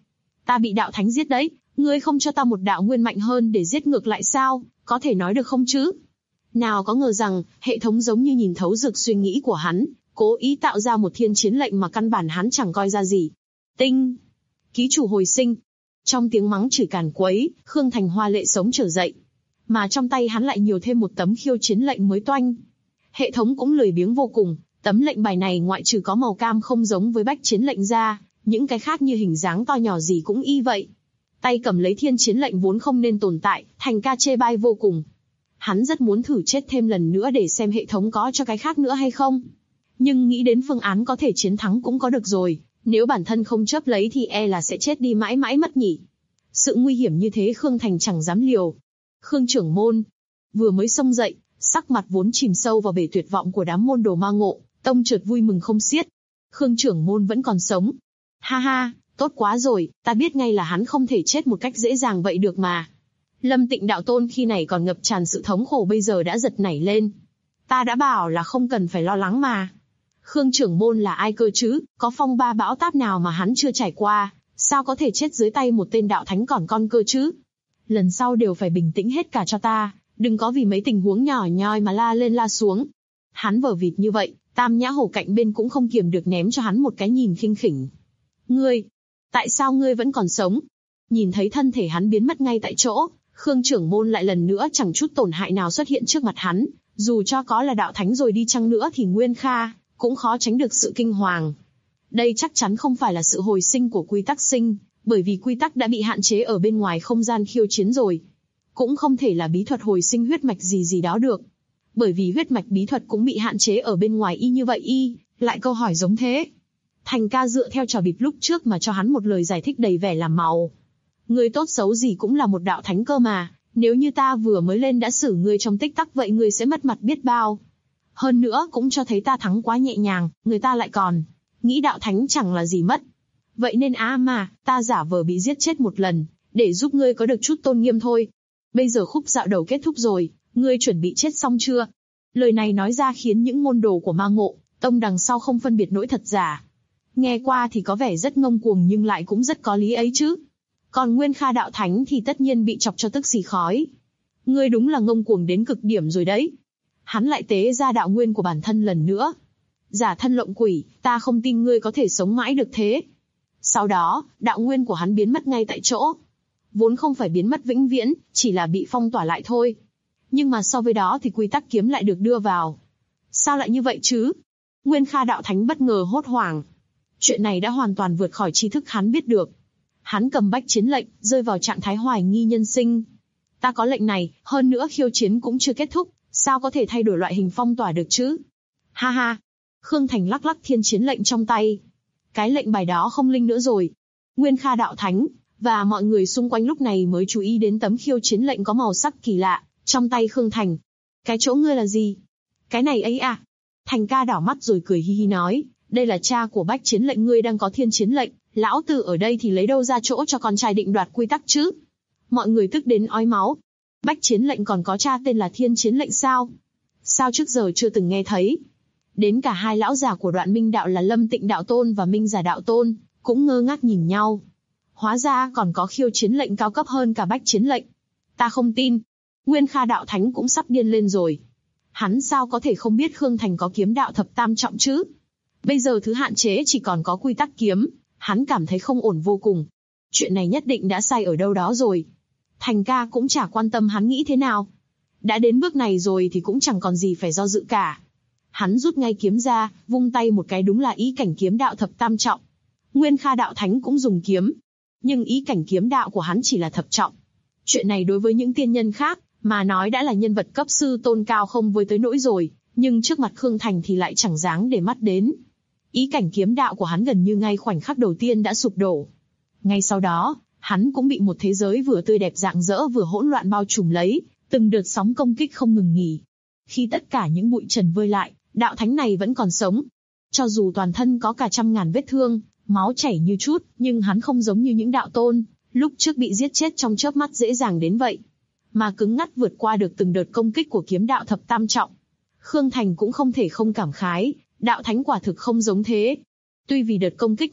Ta bị đạo thánh giết đấy, ngươi không cho ta một đạo nguyên mạnh hơn để giết ngược lại sao, có thể nói được không chứ? Nào có ngờ rằng, hệ thống giống như nhìn thấu được suy nghĩ của hắn, cố ý tạo ra một thiên chiến lệnh mà căn bản hắn chẳng coi ra gì. Tinh! Ký chủ hồi sinh! Trong tiếng mắng chửi càn quấy, Khương Thành hoa lệ sống trở dậy. Mà trong tay hắn lại nhiều thêm một tấm khiêu chiến lệnh mới toanh. Hệ thống cũng lười biếng vô cùng, tấm lệnh bài này ngoại trừ có màu cam không giống với bách chiến lệnh ra, những cái khác như hình dáng to nhỏ gì cũng y vậy. Tay cầm lấy thiên chiến lệnh vốn không nên tồn tại, Thành ca chê bai vô cùng. Hắn rất muốn thử chết thêm lần nữa để xem hệ thống có cho cái khác nữa hay không. Nhưng nghĩ đến phương án có thể chiến thắng cũng có được rồi, nếu bản thân không chấp lấy thì e là sẽ chết đi mãi mãi mất nhỉ. Sự nguy hiểm như thế Khương Thành chẳng dám liều. Khương trưởng môn vừa mới xông dậy, sắc mặt vốn chìm sâu vào bể tuyệt vọng của đám môn đồ ma ngộ, tông chợt vui mừng không xiết. Khương trưởng môn vẫn còn sống. Ha ha, tốt quá rồi, ta biết ngay là hắn không thể chết một cách dễ dàng vậy được mà. Lâm Tịnh đạo tôn khi này còn ngập tràn sự thống khổ bây giờ đã giật nảy lên. Ta đã bảo là không cần phải lo lắng mà. Khương trưởng môn là ai cơ chứ, có phong ba bão táp nào mà hắn chưa trải qua, sao có thể chết dưới tay một tên đạo thánh còn con cơ chứ? Lần sau đều phải bình tĩnh hết cả cho ta, đừng có vì mấy tình huống nhỏ nhoi mà la lên la xuống. Hắn vờ vịt như vậy, Tam Nhã Hổ cạnh bên cũng không kiềm được ném cho hắn một cái nhìn khinh khỉnh. Ngươi, tại sao ngươi vẫn còn sống? Nhìn thấy thân thể hắn biến mất ngay tại chỗ, Khương trưởng môn lại lần nữa chẳng chút tổn hại nào xuất hiện trước mặt hắn, dù cho có là đạo thánh rồi đi chăng nữa thì Nguyên Kha cũng khó tránh được sự kinh hoàng. Đây chắc chắn không phải là sự hồi sinh của quy tắc sinh, bởi vì quy tắc đã bị hạn chế ở bên ngoài không gian khiêu chiến rồi. Cũng không thể là bí thuật hồi sinh huyết mạch gì đó được. Bởi vì huyết mạch bí thuật cũng bị hạn chế ở bên ngoài y như vậy y, lại câu hỏi giống thế. Thành ca dựa theo trò bịp lúc trước mà cho hắn một lời giải thích đầy vẻ làm màu. Ngươi tốt xấu gì cũng là một đạo thánh cơ mà, nếu như ta vừa mới lên đã xử ngươi trong tích tắc vậy ngươi sẽ mất mặt biết bao. Hơn nữa cũng cho thấy ta thắng quá nhẹ nhàng, người ta lại còn nghĩ đạo thánh chẳng là gì mất. Vậy nên mà, ta giả vờ bị giết chết một lần, để giúp ngươi có được chút tôn nghiêm thôi. Bây giờ khúc dạo đầu kết thúc rồi, ngươi chuẩn bị chết xong chưa? Lời này nói ra khiến những môn đồ của ma ngộ tông đằng sau không phân biệt nỗi thật giả. Nghe qua thì có vẻ rất ngông cuồng nhưng lại cũng rất có lý ấy chứ. Còn Nguyên Kha đạo thánh thì tất nhiên bị chọc cho tức xì khói. Ngươi đúng là ngông cuồng đến cực điểm rồi đấy. Hắn lại tế ra đạo nguyên của bản thân lần nữa. Giả thân lộng quỷ, ta không tin ngươi có thể sống mãi được thế. Sau đó, đạo nguyên của hắn biến mất ngay tại chỗ. Vốn không phải biến mất vĩnh viễn, chỉ là bị phong tỏa lại thôi. Nhưng mà so với đó thì quy tắc kiếm lại được đưa vào. Sao lại như vậy chứ? Nguyên Kha đạo thánh bất ngờ hốt hoảng. Chuyện này đã hoàn toàn vượt khỏi tri thức hắn biết được. Hắn cầm bách chiến lệnh, rơi vào trạng thái hoài nghi nhân sinh. Ta có lệnh này, hơn nữa khiêu chiến cũng chưa kết thúc, sao có thể thay đổi loại hình phong tỏa được chứ? Ha ha! Khương Thành lắc lắc thiên chiến lệnh trong tay. Cái lệnh bài đó không linh nữa rồi. Nguyên Kha đạo thánh, và mọi người xung quanh lúc này mới chú ý đến tấm khiêu chiến lệnh có màu sắc kỳ lạ, trong tay Khương Thành. Cái chỗ ngươi là gì? Cái này ấy à? Thành ca đảo mắt rồi cười hi hi nói, đây là cha của bách chiến lệnh ngươi đang có thiên chiến lệnh, lão tử ở đây thì lấy đâu ra chỗ cho con trai định đoạt quy tắc chứ? Mọi người tức đến ói máu. Bách chiến lệnh còn có cha tên là thiên chiến lệnh sao? Sao trước giờ chưa từng nghe thấy? Đến cả hai lão già của Đoạn Minh đạo là Lâm Tịnh đạo tôn và Minh Giả đạo tôn cũng ngơ ngác nhìn nhau. Hóa ra còn có khiêu chiến lệnh cao cấp hơn cả bách chiến lệnh. Ta không tin. Nguyên Kha đạo thánh cũng sắp điên lên rồi. Hắn sao có thể không biết Khương Thành có kiếm đạo thập tam trọng chứ? Bây giờ thứ hạn chế chỉ còn có quy tắc kiếm, hắn cảm thấy không ổn vô cùng. Chuyện này nhất định đã sai ở đâu đó rồi. Thành ca cũng chả quan tâm hắn nghĩ thế nào. Đã đến bước này rồi thì cũng chẳng còn gì phải do dự cả. Hắn rút ngay kiếm ra, vung tay một cái đúng là ý cảnh kiếm đạo thập tam trọng. Nguyên Kha đạo thánh cũng dùng kiếm. Nhưng ý cảnh kiếm đạo của hắn chỉ là thập trọng. Chuyện này đối với những tiên nhân khác, mà nói đã là nhân vật cấp sư tôn cao không với tới nỗi rồi, nhưng trước mặt Khương Thành thì lại chẳng dáng để mắt đến. Ý cảnh kiếm đạo của hắn gần như ngay khoảnh khắc đầu tiên đã sụp đổ. Ngay sau đó, hắn cũng bị một thế giới vừa tươi đẹp rạng rỡ vừa hỗn loạn bao trùm lấy, từng đợt sóng công kích không ngừng nghỉ. Khi tất cả những bụi trần vơi lại, đạo thánh này vẫn còn sống. Cho dù toàn thân có cả trăm ngàn vết thương, máu chảy như chút, nhưng hắn không giống như những đạo tôn lúc trước bị giết chết trong chớp mắt dễ dàng đến vậy, mà cứng ngắt vượt qua được từng đợt công kích của kiếm đạo thập tam trọng. Khương Thành cũng không thể không cảm khái, đạo thánh quả thực không giống thế. Tuy vì đợt công kích này,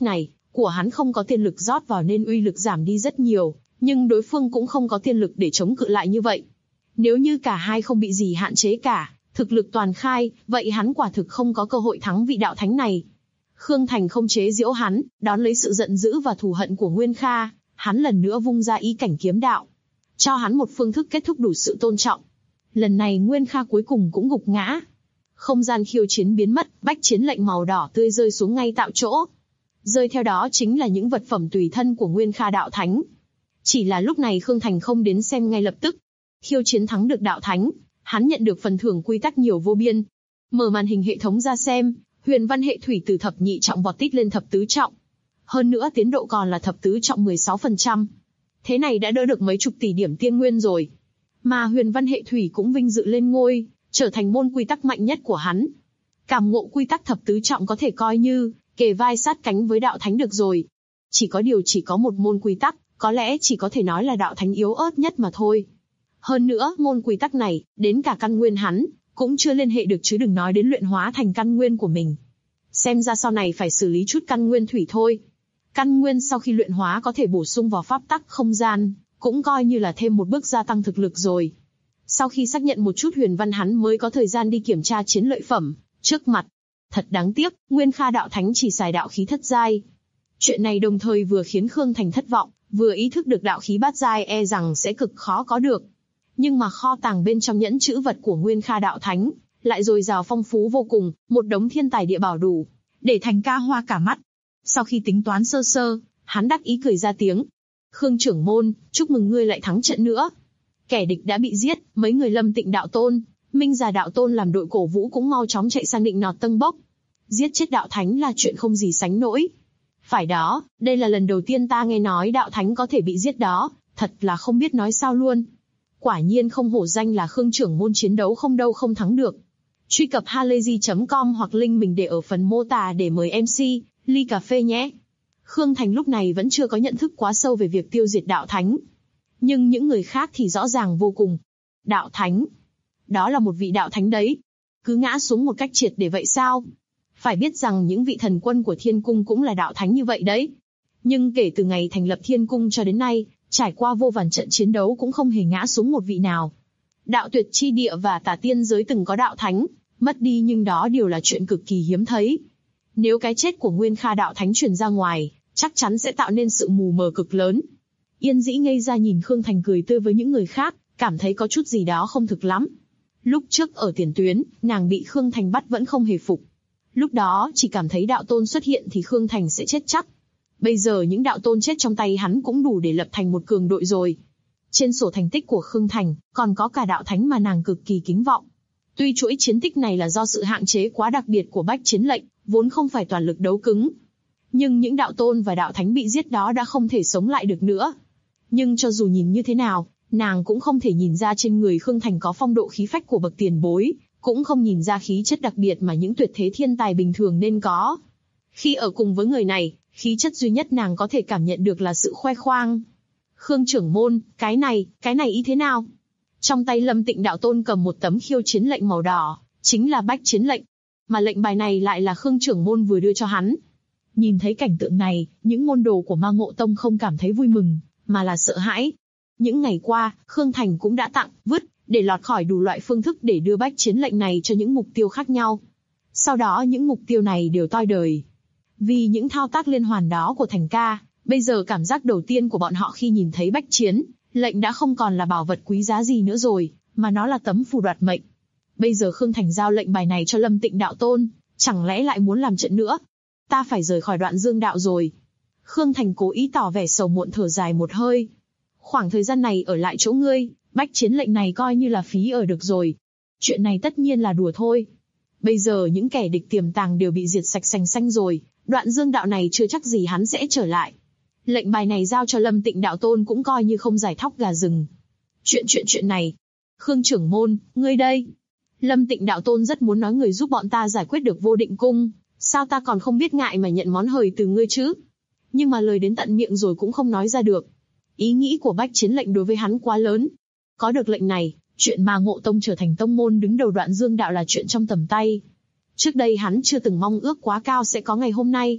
của hắn không có tiên lực rót vào nên uy lực giảm đi rất nhiều, nhưng đối phương cũng không có tiên lực để chống cự lại như vậy. Nếu như cả hai không bị gì hạn chế cả, thực lực toàn khai, vậy hắn quả thực không có cơ hội thắng vị đạo thánh này. Khương Thành không chế giễu hắn, đón lấy sự giận dữ và thù hận của Nguyên Kha, hắn lần nữa vung ra ý cảnh kiếm đạo, cho hắn một phương thức kết thúc đủ sự tôn trọng. Lần này Nguyên Kha cuối cùng cũng gục ngã. Không gian khiêu chiến biến mất, bách chiến lệnh màu đỏ tươi rơi xuống ngay tại chỗ. Rơi theo đó chính là những vật phẩm tùy thân của Nguyên Kha đạo thánh. Chỉ là lúc này Khương Thành không đến xem ngay lập tức. Khiêu chiến thắng được đạo thánh, hắn nhận được phần thưởng quy tắc nhiều vô biên. Mở màn hình hệ thống ra xem, huyền văn hệ thủy từ thập nhị trọng vọt tít lên thập tứ trọng. Hơn nữa tiến độ còn là thập tứ trọng 16%. Thế này đã đỡ được mấy chục tỷ điểm tiên nguyên rồi. Mà huyền văn hệ thủy cũng vinh dự lên ngôi, trở thành môn quy tắc mạnh nhất của hắn. Cảm ngộ quy tắc thập tứ trọng có thể coi như kề vai sát cánh với đạo thánh được rồi. Chỉ có điều chỉ có một môn quy tắc, có lẽ chỉ có thể nói là đạo thánh yếu ớt nhất mà thôi. Hơn nữa, môn quy tắc này, đến cả căn nguyên hắn, cũng chưa liên hệ được chứ đừng nói đến luyện hóa thành căn nguyên của mình. Xem ra sau này phải xử lý chút căn nguyên thủy thôi. Căn nguyên sau khi luyện hóa có thể bổ sung vào pháp tắc không gian, cũng coi như là thêm một bước gia tăng thực lực rồi. Sau khi xác nhận một chút huyền văn hắn mới có thời gian đi kiểm tra chiến lợi phẩm, trước mặt. Thật đáng tiếc, Nguyên Kha đạo thánh chỉ xài đạo khí thất giai. Chuyện này đồng thời vừa khiến Khương Thành thất vọng, vừa ý thức được đạo khí bát giai e rằng sẽ cực khó có được. Nhưng mà kho tàng bên trong nhẫn trữ vật của Nguyên Kha đạo thánh, lại dồi dào phong phú vô cùng, một đống thiên tài địa bảo đủ, để thành ca hoa cả mắt. Sau khi tính toán sơ sơ, hắn đắc ý cười ra tiếng. Khương trưởng môn, chúc mừng ngươi lại thắng trận nữa. Kẻ địch đã bị giết, mấy người Lâm Tịnh đạo tôn, Minh Già đạo tôn làm đội cổ vũ cũng mau chóng chạy sang định nọt Tân Bốc. Giết chết đạo thánh là chuyện không gì sánh nổi. Phải đó, đây là lần đầu tiên ta nghe nói đạo thánh có thể bị giết đó, thật là không biết nói sao luôn. Quả nhiên không hổ danh là Khương trưởng môn chiến đấu không đâu không thắng được. Truy cập halayzi.com hoặc link mình để ở phần mô tả để mời MC, ly cà phê nhé. Khương Thành lúc này vẫn chưa có nhận thức quá sâu về việc tiêu diệt đạo thánh. Nhưng những người khác thì rõ ràng vô cùng. Đạo thánh. Đó là một vị đạo thánh đấy. Cứ ngã xuống một cách triệt để vậy sao? Phải biết rằng những vị thần quân của thiên cung cũng là đạo thánh như vậy đấy. Nhưng kể từ ngày thành lập thiên cung cho đến nay, trải qua vô vàn trận chiến đấu cũng không hề ngã xuống một vị nào. Đạo tuyệt chi địa và tà tiên giới từng có đạo thánh, mất đi nhưng đó đều là chuyện cực kỳ hiếm thấy. Nếu cái chết của Nguyên Kha đạo thánh truyền ra ngoài, chắc chắn sẽ tạo nên sự mù mờ cực lớn. Yên Dĩ ngây ra nhìn Khương Thành cười tươi với những người khác, cảm thấy có chút gì đó không thực lắm. Lúc trước ở tiền tuyến, nàng bị Khương Thành bắt vẫn không hề phục. Lúc đó chỉ cảm thấy đạo tôn xuất hiện thì Khương Thành sẽ chết chắc. Bây giờ những đạo tôn chết trong tay hắn cũng đủ để lập thành một cường đội rồi. Trên sổ thành tích của Khương Thành, còn có cả đạo thánh mà nàng cực kỳ kính vọng. Tuy chuỗi chiến tích này là do sự hạn chế quá đặc biệt của bách chiến lệnh, vốn không phải toàn lực đấu cứng. Nhưng những đạo tôn và đạo thánh bị giết đó đã không thể sống lại được nữa. Nhưng cho dù nhìn như thế nào, nàng cũng không thể nhìn ra trên người Khương Thành có phong độ khí phách của bậc tiền bối, cũng không nhìn ra khí chất đặc biệt mà những tuyệt thế thiên tài bình thường nên có. Khi ở cùng với người này, khí chất duy nhất nàng có thể cảm nhận được là sự khoe khoang. Khương trưởng môn, cái này ý thế nào? Trong tay Lâm Tịnh đạo tôn cầm một tấm khiêu chiến lệnh màu đỏ, chính là bách chiến lệnh. Mà lệnh bài này lại là Khương trưởng môn vừa đưa cho hắn. Nhìn thấy cảnh tượng này, những môn đồ của Ma Ngộ Tông không cảm thấy vui mừng, mà là sợ hãi. Những ngày qua, Khương Thành cũng đã tặng, vứt, để lọt khỏi đủ loại phương thức để đưa bách chiến lệnh này cho những mục tiêu khác nhau. Sau đó những mục tiêu này đều toi đời. Vì những thao tác liên hoàn đó của Thành ca, bây giờ cảm giác đầu tiên của bọn họ khi nhìn thấy bách chiến lệnh đã không còn là bảo vật quý giá gì nữa rồi, mà nó là tấm phù đoạt mệnh. Bây giờ Khương Thành giao lệnh bài này cho Lâm Tịnh đạo tôn, chẳng lẽ lại muốn làm trận nữa? Ta phải rời khỏi Đoạn Dương đạo rồi. Khương Thành cố ý tỏ vẻ sầu muộn thở dài một hơi. Khoảng thời gian này ở lại chỗ ngươi, bách chiến lệnh này coi như là phí ở được rồi. Chuyện này tất nhiên là đùa thôi. Bây giờ những kẻ địch tiềm tàng đều bị diệt sạch sành xanh rồi, Đoạn Dương đạo này chưa chắc gì hắn sẽ trở lại. Lệnh bài này giao cho Lâm Tịnh đạo tôn cũng coi như không giải thóc gà rừng. Chuyện này. Khương trưởng môn, ngươi đây. Lâm Tịnh đạo tôn rất muốn nói người giúp bọn ta giải quyết được Vô Định Cung, sao ta còn không biết ngại mà nhận món hời từ ngươi chứ? Nhưng mà lời đến tận miệng rồi cũng không nói ra được. Ý nghĩ của bách chiến lệnh đối với hắn quá lớn. Có được lệnh này, chuyện mà Ngộ Tông trở thành tông môn đứng đầu Đoạn Dương đạo là chuyện trong tầm tay. Trước đây hắn chưa từng mong ước quá cao sẽ có ngày hôm nay.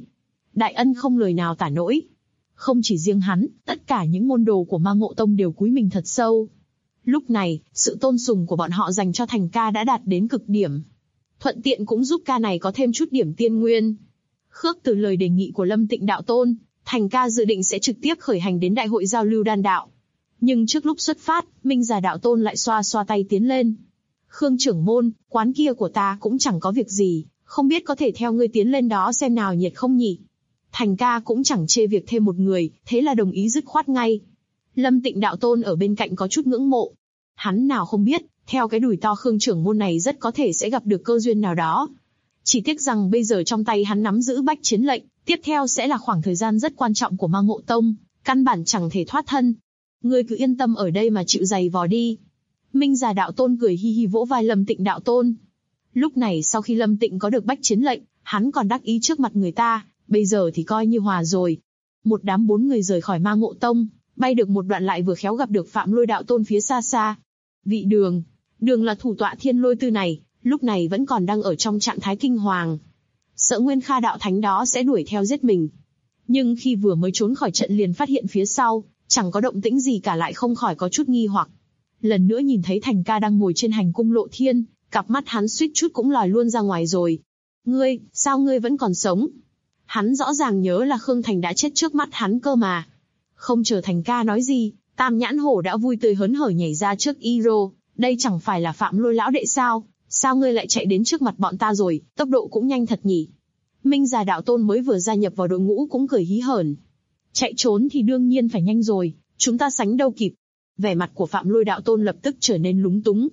đại ân không lời nào tả nổi. Không chỉ riêng hắn, tất cả những môn đồ của Ma Ngộ Tông đều cúi mình thật sâu. Lúc này, sự tôn sùng của bọn họ dành cho Thành ca đã đạt đến cực điểm. Thuận tiện cũng giúp ca này có thêm chút điểm tiên nguyên. Khước từ lời đề nghị của Lâm Tịnh đạo tôn, Thành ca dự định sẽ trực tiếp khởi hành đến đại hội giao lưu đan đạo. Nhưng trước lúc xuất phát, Minh Già đạo tôn lại xoa xoa tay tiến lên. Khương trưởng môn, quán kia của ta cũng chẳng có việc gì, không biết có thể theo ngươi tiến lên đó xem nào nhiệt không nhỉ? Thành ca cũng chẳng chê việc thêm một người, thế là đồng ý dứt khoát ngay. Lâm Tịnh đạo tôn ở bên cạnh có chút ngưỡng mộ. Hắn nào không biết, theo cái đùi to Khương trưởng môn này rất có thể sẽ gặp được cơ duyên nào đó. Chỉ tiếc rằng bây giờ trong tay hắn nắm giữ bách chiến lệnh, tiếp theo sẽ là khoảng thời gian rất quan trọng của Ma Ngộ Tông, căn bản chẳng thể thoát thân. Ngươi cứ yên tâm ở đây mà chịu giày vò đi. Minh Già đạo tôn cười hi hi vỗ vai Lâm Tịnh đạo tôn. Lúc này sau khi Lâm Tịnh có được bách chiến lệnh, hắn còn đắc ý trước mặt người ta, bây giờ thì coi như hòa rồi. Một đám 4 người rời khỏi Ma Ngộ Tông, bay được một đoạn lại vừa khéo gặp được Phạm Lôi đạo tôn phía xa xa. Vị Đường là thủ tọa Thiên Lôi Tư này, lúc này vẫn còn đang ở trong trạng thái kinh hoàng. Sợ Nguyên Kha đạo thánh đó sẽ đuổi theo giết mình. Nhưng khi vừa mới trốn khỏi trận liền phát hiện phía sau, chẳng có động tĩnh gì cả, lại không khỏi có chút nghi hoặc. Lần nữa nhìn thấy Thành ca đang ngồi trên hành cung lộ thiên, cặp mắt hắn suýt chút cũng lòi luôn ra ngoài rồi. Ngươi, sao ngươi vẫn còn sống? Hắn rõ ràng nhớ là Khương Thành đã chết trước mắt hắn cơ mà. Không chờ Thành ca nói gì, Tam Nhãn Hổ đã vui tươi hớn hở nhảy ra trước Iro. Đây chẳng phải là Phạm Lôi lão đệ sao? Sao ngươi lại chạy đến trước mặt bọn ta rồi, tốc độ cũng nhanh thật nhỉ? Minh Già đạo tôn mới vừa gia nhập vào đội ngũ cũng cười hí hởn. Chạy trốn thì đương nhiên phải nhanh rồi, chúng ta sánh đâu kịp. Vẻ mặt của Phạm Lôi đạo tôn lập tức trở nên lúng túng.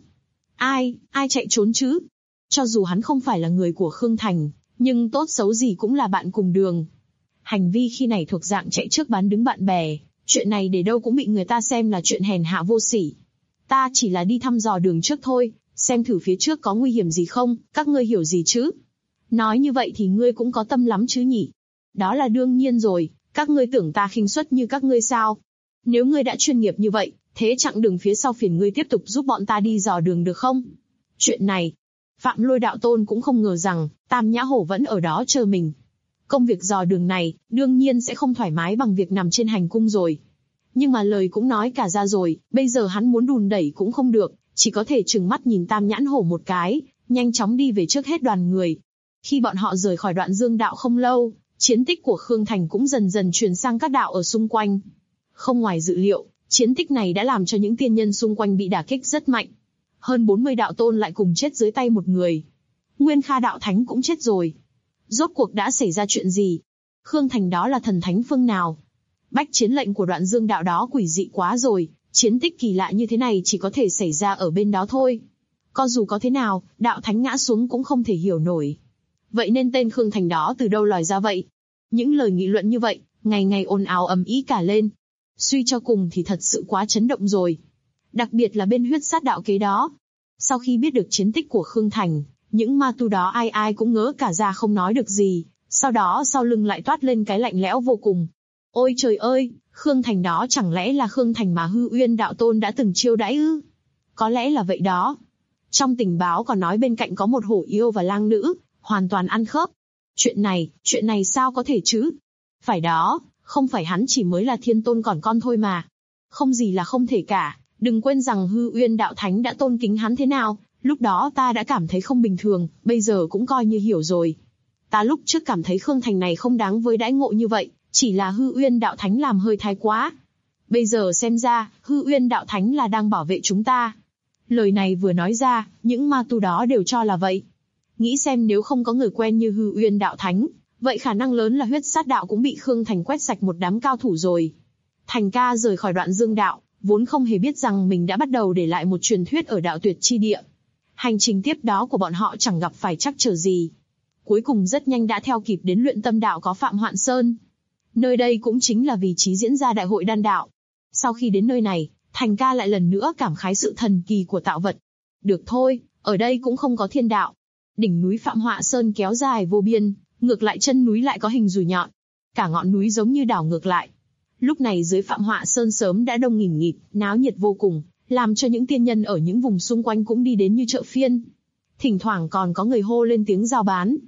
Ai chạy trốn chứ? Cho dù hắn không phải là người của Khương Thành, nhưng tốt xấu gì cũng là bạn cùng đường. Hành vi khi này thuộc dạng chạy trước bán đứng bạn bè, chuyện này để đâu cũng bị người ta xem là chuyện hèn hạ vô sỉ. Ta chỉ là đi thăm dò đường trước thôi, xem thử phía trước có nguy hiểm gì không, các ngươi hiểu gì chứ? Nói như vậy thì ngươi cũng có tâm lắm chứ nhỉ? Đó là đương nhiên rồi, các ngươi tưởng ta khinh suất như các ngươi sao? Nếu ngươi đã chuyên nghiệp như vậy, thế chặng đường phía sau phiền ngươi tiếp tục giúp bọn ta đi dò đường được không? Chuyện này, Phạm Lôi đạo tôn cũng không ngờ rằng Tam Nhã Hổ vẫn ở đó chờ mình. Công việc dò đường này, đương nhiên sẽ không thoải mái bằng việc nằm trên hành cung rồi. Nhưng mà lời cũng nói cả ra rồi, bây giờ hắn muốn đùn đẩy cũng không được, chỉ có thể trừng mắt nhìn Tam Nhãn Hổ một cái, nhanh chóng đi về trước hết đoàn người. Khi bọn họ rời khỏi Đoạn Dương đạo không lâu, chiến tích của Khương Thành cũng dần dần truyền sang các đạo ở xung quanh. Không ngoài dự liệu, chiến tích này đã làm cho những tiên nhân xung quanh bị đả kích rất mạnh. Hơn 40 đạo tôn lại cùng chết dưới tay một người. Nguyên Kha đạo thánh cũng chết rồi. Rốt cuộc đã xảy ra chuyện gì? Khương Thành đó là thần thánh phương nào? Bách chiến lệnh của Đoạn Dương đạo đó quỷ dị quá rồi, chiến tích kỳ lạ như thế này chỉ có thể xảy ra ở bên đó thôi. Có dù có thế nào, đạo thánh ngã xuống cũng không thể hiểu nổi. Vậy nên tên Khương Thành đó từ đâu lòi ra vậy? Những lời nghị luận như vậy, ngày ngày ồn ào ầm ĩ cả lên. Suy cho cùng thì thật sự quá chấn động rồi. Đặc biệt là bên huyết sát đạo kế đó. Sau khi biết được chiến tích của Khương Thành, những ma tu đó ai cũng ngớ cả ra không nói được gì. Sau đó sau lưng lại toát lên cái lạnh lẽo vô cùng. Ôi trời ơi, Khương Thành đó chẳng lẽ là Khương Thành mà Hư Uyên đạo tôn đã từng chiêu đãi ư? Có lẽ là vậy đó. Trong tình báo còn nói bên cạnh có một hổ yêu và lang nữ, hoàn toàn ăn khớp. Chuyện này sao có thể chứ? Phải đó, không phải hắn chỉ mới là thiên tôn còn con thôi mà. Không gì là không thể cả, đừng quên rằng Hư Uyên đạo thánh đã tôn kính hắn thế nào, lúc đó ta đã cảm thấy không bình thường, bây giờ cũng coi như hiểu rồi. Ta lúc trước cảm thấy Khương Thành này không đáng với đãi ngộ như vậy, chỉ là Hư Uyên đạo thánh làm hơi thái quá. Bây giờ xem ra, Hư Uyên đạo thánh là đang bảo vệ chúng ta. Lời này vừa nói ra, những ma tu đó đều cho là vậy. Nghĩ xem nếu không có người quen như Hư Uyên đạo thánh, vậy khả năng lớn là huyết sát đạo cũng bị Khương Thành quét sạch một đám cao thủ rồi. Thành ca rời khỏi Đoạn Dương đạo, vốn không hề biết rằng mình đã bắt đầu để lại một truyền thuyết ở đạo tuyệt chi địa. Hành trình tiếp đó của bọn họ chẳng gặp phải trắc trở gì. Cuối cùng rất nhanh đã theo kịp đến Luyện Tâm đạo có Phạm Hoạn Sơn. Nơi đây cũng chính là vị trí diễn ra đại hội đan đạo. Sau khi đến nơi này, Thành ca lại lần nữa cảm khái sự thần kỳ của tạo vật. Được thôi, ở đây cũng không có thiên đạo. Đỉnh núi Phạm Họa Sơn kéo dài vô biên, ngược lại chân núi lại có hình dùi nhọn. Cả ngọn núi giống như đảo ngược lại. Lúc này dưới Phạm Họa Sơn sớm đã đông nghìn nghịt, náo nhiệt vô cùng, làm cho những tiên nhân ở những vùng xung quanh cũng đi đến như chợ phiên. Thỉnh thoảng còn có người hô lên tiếng giao bán.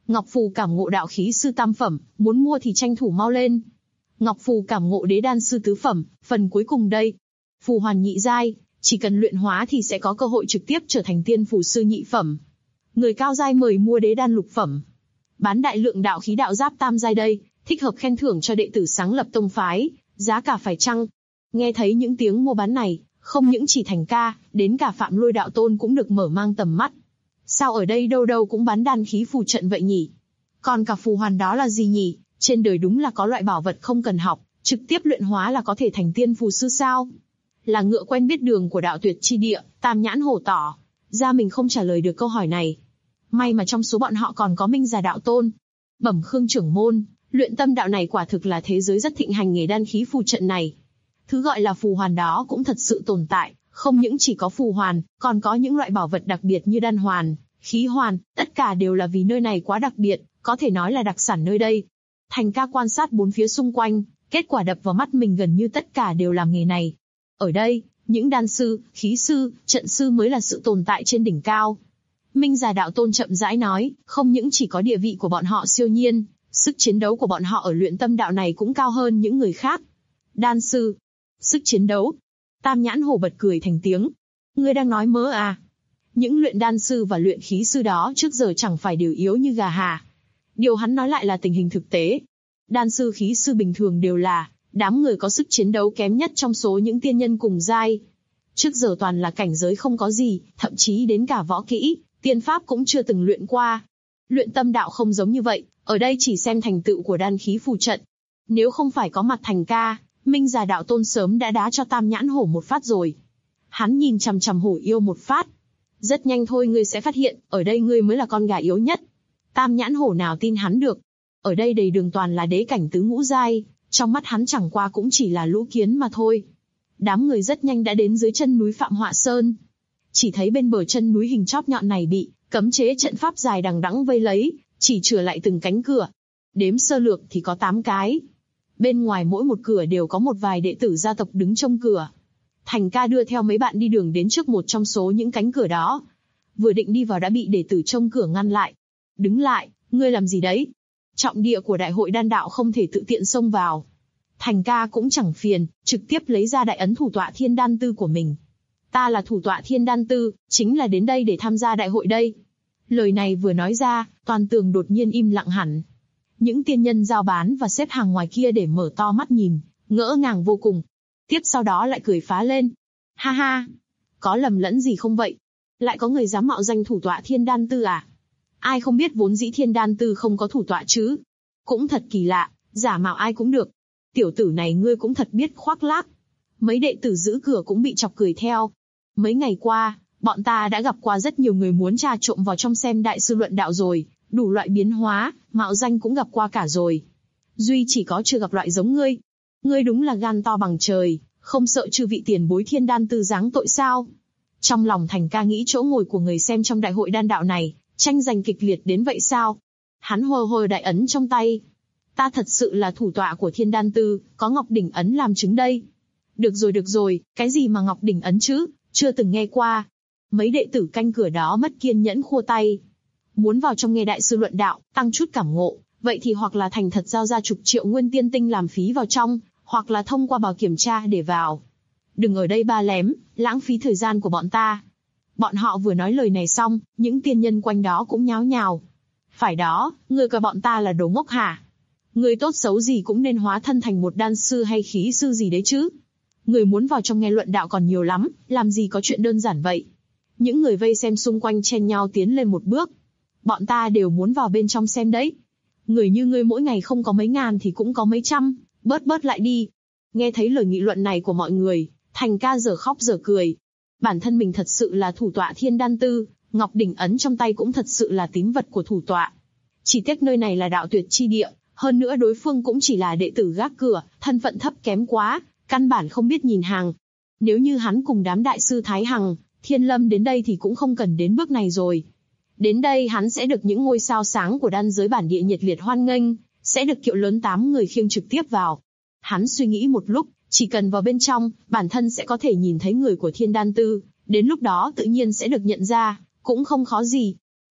Ngọc Phù cảm ngộ đạo khí sư tam phẩm, muốn mua thì tranh thủ mau lên. Ngọc Phù cảm ngộ đế đan sư tứ phẩm, phần cuối cùng đây. Phù hoàn nhị giai, chỉ cần luyện hóa thì sẽ có cơ hội trực tiếp trở thành tiên phù sư nhị phẩm. Người cao giai mời mua đế đan lục phẩm. Bán đại lượng đạo khí đạo giáp tam giai đây, thích hợp khen thưởng cho đệ tử sáng lập tông phái, giá cả phải chăng? Nghe thấy những tiếng mua bán này, không những chỉ Thành Ca, đến cả Phạm Lôi đạo tôn cũng được mở mang tầm mắt. Sao ở đây đâu đâu cũng bán đan khí phù trận vậy nhỉ? Còn cả phù hoàn đó là gì nhỉ? Trên đời đúng là có loại bảo vật không cần học, trực tiếp luyện hóa là có thể thành tiên phù sư sao? Là ngựa quen biết đường của đạo tuyệt chi địa, Tam Nhãn Hổ tỏ ra mình không trả lời được câu hỏi này. May mà trong số bọn họ còn có Minh Già đạo tôn. Bẩm Khương trưởng môn, luyện tâm đạo này quả thực là thế giới rất thịnh hành nghề đan khí phù trận này. Thứ gọi là phù hoàn đó cũng thật sự tồn tại, không những chỉ có phù hoàn, còn có những loại bảo vật đặc biệt như đan hoàn, khí hoàn, tất cả đều là vì nơi này quá đặc biệt, có thể nói là đặc sản nơi đây. Thành Ca quan sát bốn phía xung quanh, kết quả đập vào mắt mình gần như tất cả đều làm nghề này. Ở đây, những đan sư, khí sư, trận sư mới là sự tồn tại trên đỉnh cao. Minh Già đạo tôn chậm rãi nói, không những chỉ có địa vị của bọn họ siêu nhiên, sức chiến đấu của bọn họ ở luyện tâm đạo này cũng cao hơn những người khác. Đan sư, sức chiến đấu. Tam Nhãn Hổ bật cười thành tiếng. Ngươi đang nói mớ à? Những luyện đan sư và luyện khí sư đó trước giờ chẳng phải đều yếu như gà hà. Điều hắn nói lại là tình hình thực tế. Đan sư khí sư bình thường đều là đám người có sức chiến đấu kém nhất trong số những tiên nhân cùng giai. Trước giờ toàn là cảnh giới không có gì, thậm chí đến cả võ kỹ, tiên pháp cũng chưa từng luyện qua. Luyện tâm đạo không giống như vậy, ở đây chỉ xem thành tựu của đan khí phù trận. Nếu không phải có mặt Thành Ca, Minh Già đạo tôn sớm đã đá cho Tam Nhãn Hổ một phát rồi. Hắn nhìn chằm chằm Hổ yêu một phát. Rất nhanh thôi ngươi sẽ phát hiện, ở đây ngươi mới là con gà yếu nhất. Tam Nhãn Hổ nào tin hắn được. Ở đây đầy đường toàn là đế cảnh tứ ngũ giai, trong mắt hắn chẳng qua cũng chỉ là lũ kiến mà thôi. Đám người rất nhanh đã đến dưới chân núi Phạm Họa Sơn. Chỉ thấy bên bờ chân núi hình chóp nhọn này bị cấm chế trận pháp dài đằng đẵng vây lấy, chỉ chừa lại từng cánh cửa. Đếm sơ lược thì có 8 cái. Bên ngoài mỗi một cửa đều có một vài đệ tử gia tộc đứng trông cửa. Thành Ca đưa theo mấy bạn đi đường đến trước một trong số những cánh cửa đó. Vừa định đi vào đã bị đệ tử trông cửa ngăn lại. Đứng lại, ngươi làm gì đấy? Trọng địa của đại hội đan đạo không thể tự tiện xông vào. Thành Ca cũng chẳng phiền, trực tiếp lấy ra đại ấn thủ tọa Thiên Đan Tư của mình. Ta là thủ tọa Thiên Đan Tư, chính là đến đây để tham gia đại hội đây. Lời này vừa nói ra, toàn tường đột nhiên im lặng hẳn. Những tiên nhân giao bán và xếp hàng ngoài kia để mở to mắt nhìn, ngỡ ngàng vô cùng. Tiếp sau đó lại cười phá lên. Ha ha, có lầm lẫn gì không vậy? Lại có người dám mạo danh thủ tọa Thiên Đan Tư à? Ai không biết vốn dĩ Thiên Đan Tư không có thủ tọa chứ? Cũng thật kỳ lạ, giả mạo ai cũng được. Tiểu tử này ngươi cũng thật biết khoác lác. Mấy đệ tử giữ cửa cũng bị chọc cười theo. Mấy ngày qua, bọn ta đã gặp qua rất nhiều người muốn trà trộn vào trong xem đại sư luận đạo rồi, đủ loại biến hóa, mạo danh cũng gặp qua cả rồi. Duy chỉ có chưa gặp loại giống ngươi. Ngươi đúng là gan to bằng trời, không sợ chư vị tiền bối Thiên Đan Tư giáng tội sao? Trong lòng Thành Ca nghĩ chỗ ngồi của người xem trong đại hội đan đạo này, tranh giành kịch liệt đến vậy sao? Hắn hô hô đại ấn trong tay. Ta thật sự là thủ tọa của Thiên Đan Tư, có Ngọc Đỉnh Ấn làm chứng đây. Được rồi, cái gì mà Ngọc Đỉnh Ấn chứ, chưa từng nghe qua. Mấy đệ tử canh cửa đó mất kiên nhẫn khua tay. Muốn vào trong nghe đại sư luận đạo, tăng chút cảm ngộ, vậy thì hoặc là thành thật giao ra chục triệu nguyên tiên tinh làm phí vào trong, hoặc là thông qua bảo kiểm tra để vào. Đừng ở đây ba lém, lãng phí thời gian của bọn ta. Bọn họ vừa nói lời này xong, những tiên nhân quanh đó cũng nháo nhào. Phải đó, ngươi coi bọn ta là đồ ngốc hả? Ngươi tốt xấu gì cũng nên hóa thân thành một đan sư hay khí sư gì đấy chứ. Người muốn vào trong nghe luận đạo còn nhiều lắm, làm gì có chuyện đơn giản vậy. Những người vây xem xung quanh chen nhau tiến lên một bước. Bọn ta đều muốn vào bên trong xem đấy. Người như ngươi mỗi ngày không có mấy ngàn thì cũng có mấy trăm, bớt lại đi. Nghe thấy lời nghị luận này của mọi người, Thành Ca giờ khóc giờ cười. Bản thân mình thật sự là thủ tọa Thiên Đan Tư, Ngọc Đỉnh Ấn trong tay cũng thật sự là tín vật của thủ tọa. Chỉ tiếc nơi này là đạo tuyệt chi địa, hơn nữa đối phương cũng chỉ là đệ tử gác cửa, thân phận thấp kém quá, căn bản không biết nhìn hàng. Nếu như hắn cùng đám đại sư Thái Hằng, Thiên Lâm đến đây thì cũng không cần đến bước này rồi. Đến đây hắn sẽ được những ngôi sao sáng của đan giới bản địa nhiệt liệt hoan nghênh, sẽ được kiệu lớn 8 người khiêng trực tiếp vào. Hắn suy nghĩ một lúc, chỉ cần vào bên trong, bản thân sẽ có thể nhìn thấy người của Thiên Đan Tư, đến lúc đó tự nhiên sẽ được nhận ra, cũng không khó gì.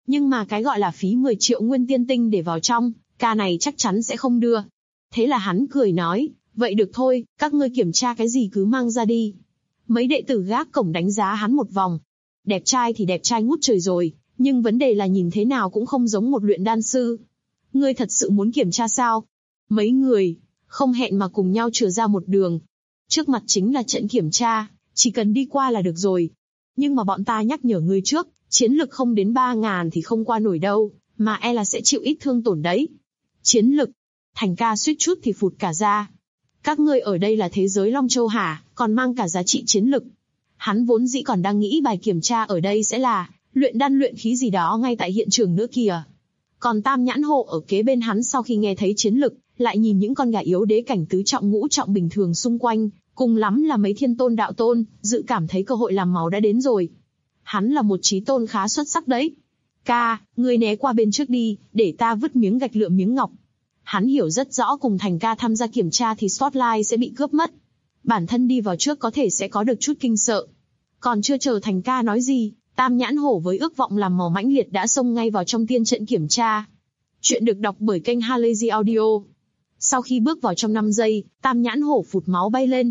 Nhưng mà cái gọi là phí 10 triệu nguyên tiên tinh để vào trong, ca này chắc chắn sẽ không đưa. Thế là hắn cười nói, vậy được thôi, các ngươi kiểm tra cái gì cứ mang ra đi. Mấy đệ tử gác cổng đánh giá hắn một vòng. Đẹp trai thì đẹp trai ngút trời rồi, nhưng vấn đề là nhìn thế nào cũng không giống một luyện đan sư. Ngươi thật sự muốn kiểm tra sao? Mấy người, không hẹn mà cùng nhau chừa ra một đường. Trước mặt chính là trận kiểm tra, chỉ cần đi qua là được rồi. Nhưng mà bọn ta nhắc nhở ngươi trước, chiến lực không đến 3.000 thì không qua nổi đâu, mà e là sẽ chịu ít thương tổn đấy. Chiến lực, Thành ca suýt chút thì phụt cả ra. Các ngươi ở đây là thế giới Long Châu hả, còn mang cả giá trị chiến lực. Hắn vốn dĩ còn đang nghĩ bài kiểm tra ở đây sẽ là luyện đan luyện khí gì đó ngay tại hiện trường nữa kìa. Còn Tam Nhãn Hộ ở kế bên hắn sau khi nghe thấy chiến lực, lại nhìn những con gà yếu đế cảnh tứ trọng ngũ trọng bình thường xung quanh, cùng lắm là mấy thiên tôn đạo tôn, dự cảm thấy cơ hội làm máu đã đến rồi. Hắn là một chí tôn khá xuất sắc đấy. Ca, ngươi né qua bên trước đi, để ta vứt miếng gạch lượm miếng ngọc. Hắn hiểu rất rõ cùng Thành ca tham gia kiểm tra thì spotlight sẽ bị cướp mất. Bản thân đi vào trước có thể sẽ có được chút kinh sợ. Còn chưa chờ Thành ca nói gì, Tam Nhãn Hổ với ước vọng làm màu mãnh liệt đã xông ngay vào trong tiên trận kiểm tra. Chuyện được đọc bởi kênh Halazy Audio. Sau khi bước vào trong 5 giây, Tam Nhãn Hổ phụt máu bay lên.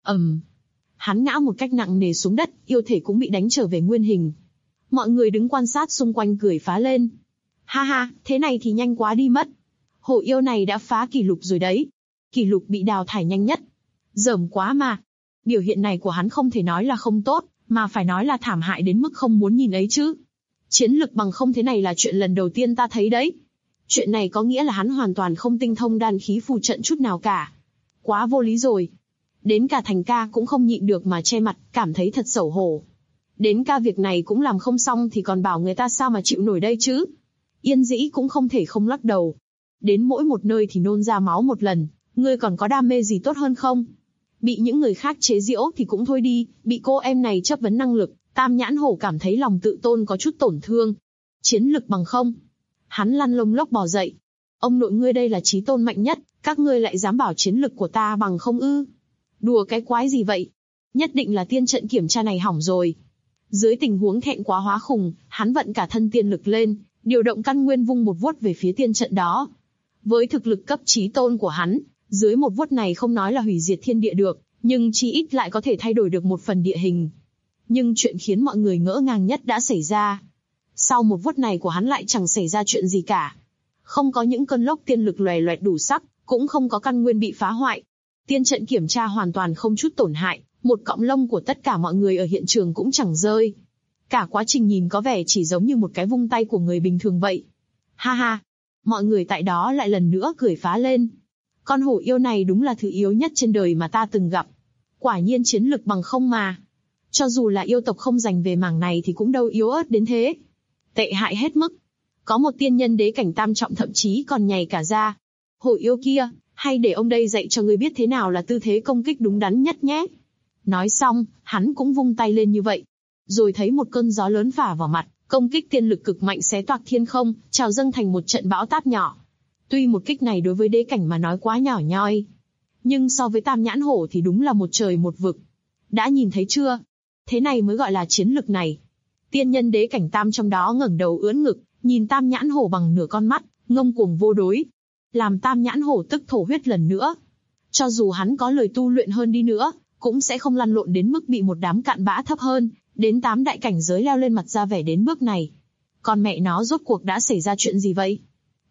Hắn ngã một cách nặng nề xuống đất, yêu thể cũng bị đánh trở về nguyên hình. Mọi người đứng quan sát xung quanh cười phá lên. Ha ha, thế này thì nhanh quá đi mất. Hổ yêu này đã phá kỷ lục rồi đấy. Kỷ lục bị đào thải nhanh nhất. Dởm quá mà. Biểu hiện này của hắn không thể nói là không tốt, mà phải nói là thảm hại đến mức không muốn nhìn ấy chứ. Chiến lực bằng không thế này là chuyện lần đầu tiên ta thấy đấy. Chuyện này có nghĩa là hắn hoàn toàn không tinh thông đan khí phù trận chút nào cả. Quá vô lý rồi. Đến cả Thành ca cũng không nhịn được mà che mặt, cảm thấy thật xấu hổ. Đến ca việc này cũng làm không xong thì còn bảo người ta sao mà chịu nổi đây chứ. Yên Dĩ cũng không thể không lắc đầu. Đến mỗi một nơi thì nôn ra máu một lần, ngươi còn có đam mê gì tốt hơn không? Bị những người khác chế giễu thì cũng thôi đi, bị cô em này chất vấn năng lực, Tam Nhãn Hổ cảm thấy lòng tự tôn có chút tổn thương. Chiến lực bằng không? Hắn lăn lông lốc bò dậy. Ông nội ngươi đây là chí tôn mạnh nhất, các ngươi lại dám bảo chiến lực của ta bằng không ư? Đùa cái quái gì vậy? Nhất định là tiên trận kiểm tra này hỏng rồi. Dưới tình huống thẹn quá hóa khùng, hắn vận cả thân tiên lực lên, điều động căn nguyên vung một vuốt về phía tiên trận đó. Với thực lực cấp chí tôn của hắn, dưới một vuốt này không nói là hủy diệt thiên địa được, nhưng chí ít lại có thể thay đổi được một phần địa hình. Nhưng chuyện khiến mọi người ngỡ ngàng nhất đã xảy ra. Sau một vuốt này của hắn lại chẳng xảy ra chuyện gì cả. Không có những cơn lốc tiên lực loè loẹt đủ sắc, cũng không có căn nguyên bị phá hoại. Tiên trận kiểm tra hoàn toàn không chút tổn hại, một cọng lông của tất cả mọi người ở hiện trường cũng chẳng rơi. Cả quá trình nhìn có vẻ chỉ giống như một cái vung tay của người bình thường vậy. Ha ha! Mọi người tại đó lại lần nữa cười phá lên. Con hổ yêu này đúng là thứ yếu nhất trên đời mà ta từng gặp. Quả nhiên chiến lực bằng không mà. Cho dù là yêu tộc không dành về mảng này thì cũng đâu yếu ớt đến thế. Tệ hại hết mức. Có một tiên nhân đế cảnh tam trọng thậm chí còn nhảy cả ra. Hổ yêu kia, hay để ông đây dạy cho ngươi biết thế nào là tư thế công kích đúng đắn nhất nhé. Nói xong, hắn cũng vung tay lên như vậy. Rồi thấy một cơn gió lớn phả vào mặt, công kích tiên lực cực mạnh xé toạc thiên không, trào dâng thành một trận bão táp nhỏ. Tuy một kích này đối với đế cảnh mà nói quá nhỏ nhoi, nhưng so với Tam Nhãn Hổ thì đúng là một trời một vực. Đã nhìn thấy chưa? Thế này mới gọi là chiến lực này. Tiên nhân đế cảnh tam trong đó ngẩng đầu ưỡn ngực, nhìn Tam Nhãn Hổ bằng nửa con mắt, ngông cuồng vô đối. Làm Tam Nhãn Hổ tức thổ huyết lần nữa. Cho dù hắn có lời tu luyện hơn đi nữa, cũng sẽ không lăn lộn đến mức bị một đám cặn bã thấp hơn, đến 8 đại cảnh giới leo lên mặt ra vẻ đến bước này. Còn mẹ nó rốt cuộc đã xảy ra chuyện gì vậy?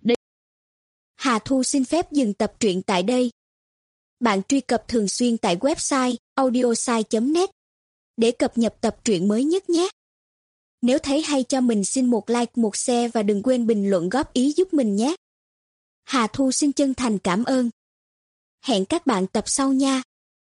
Hà Thu xin phép dừng tập truyện tại đây. Bạn truy cập thường xuyên tại website audiosai.net để cập nhật tập truyện mới nhất nhé. Nếu thấy hay cho mình xin một like, một share và đừng quên bình luận góp ý giúp mình nhé. Hà Thu xin chân thành cảm ơn. Hẹn các bạn tập sau nha.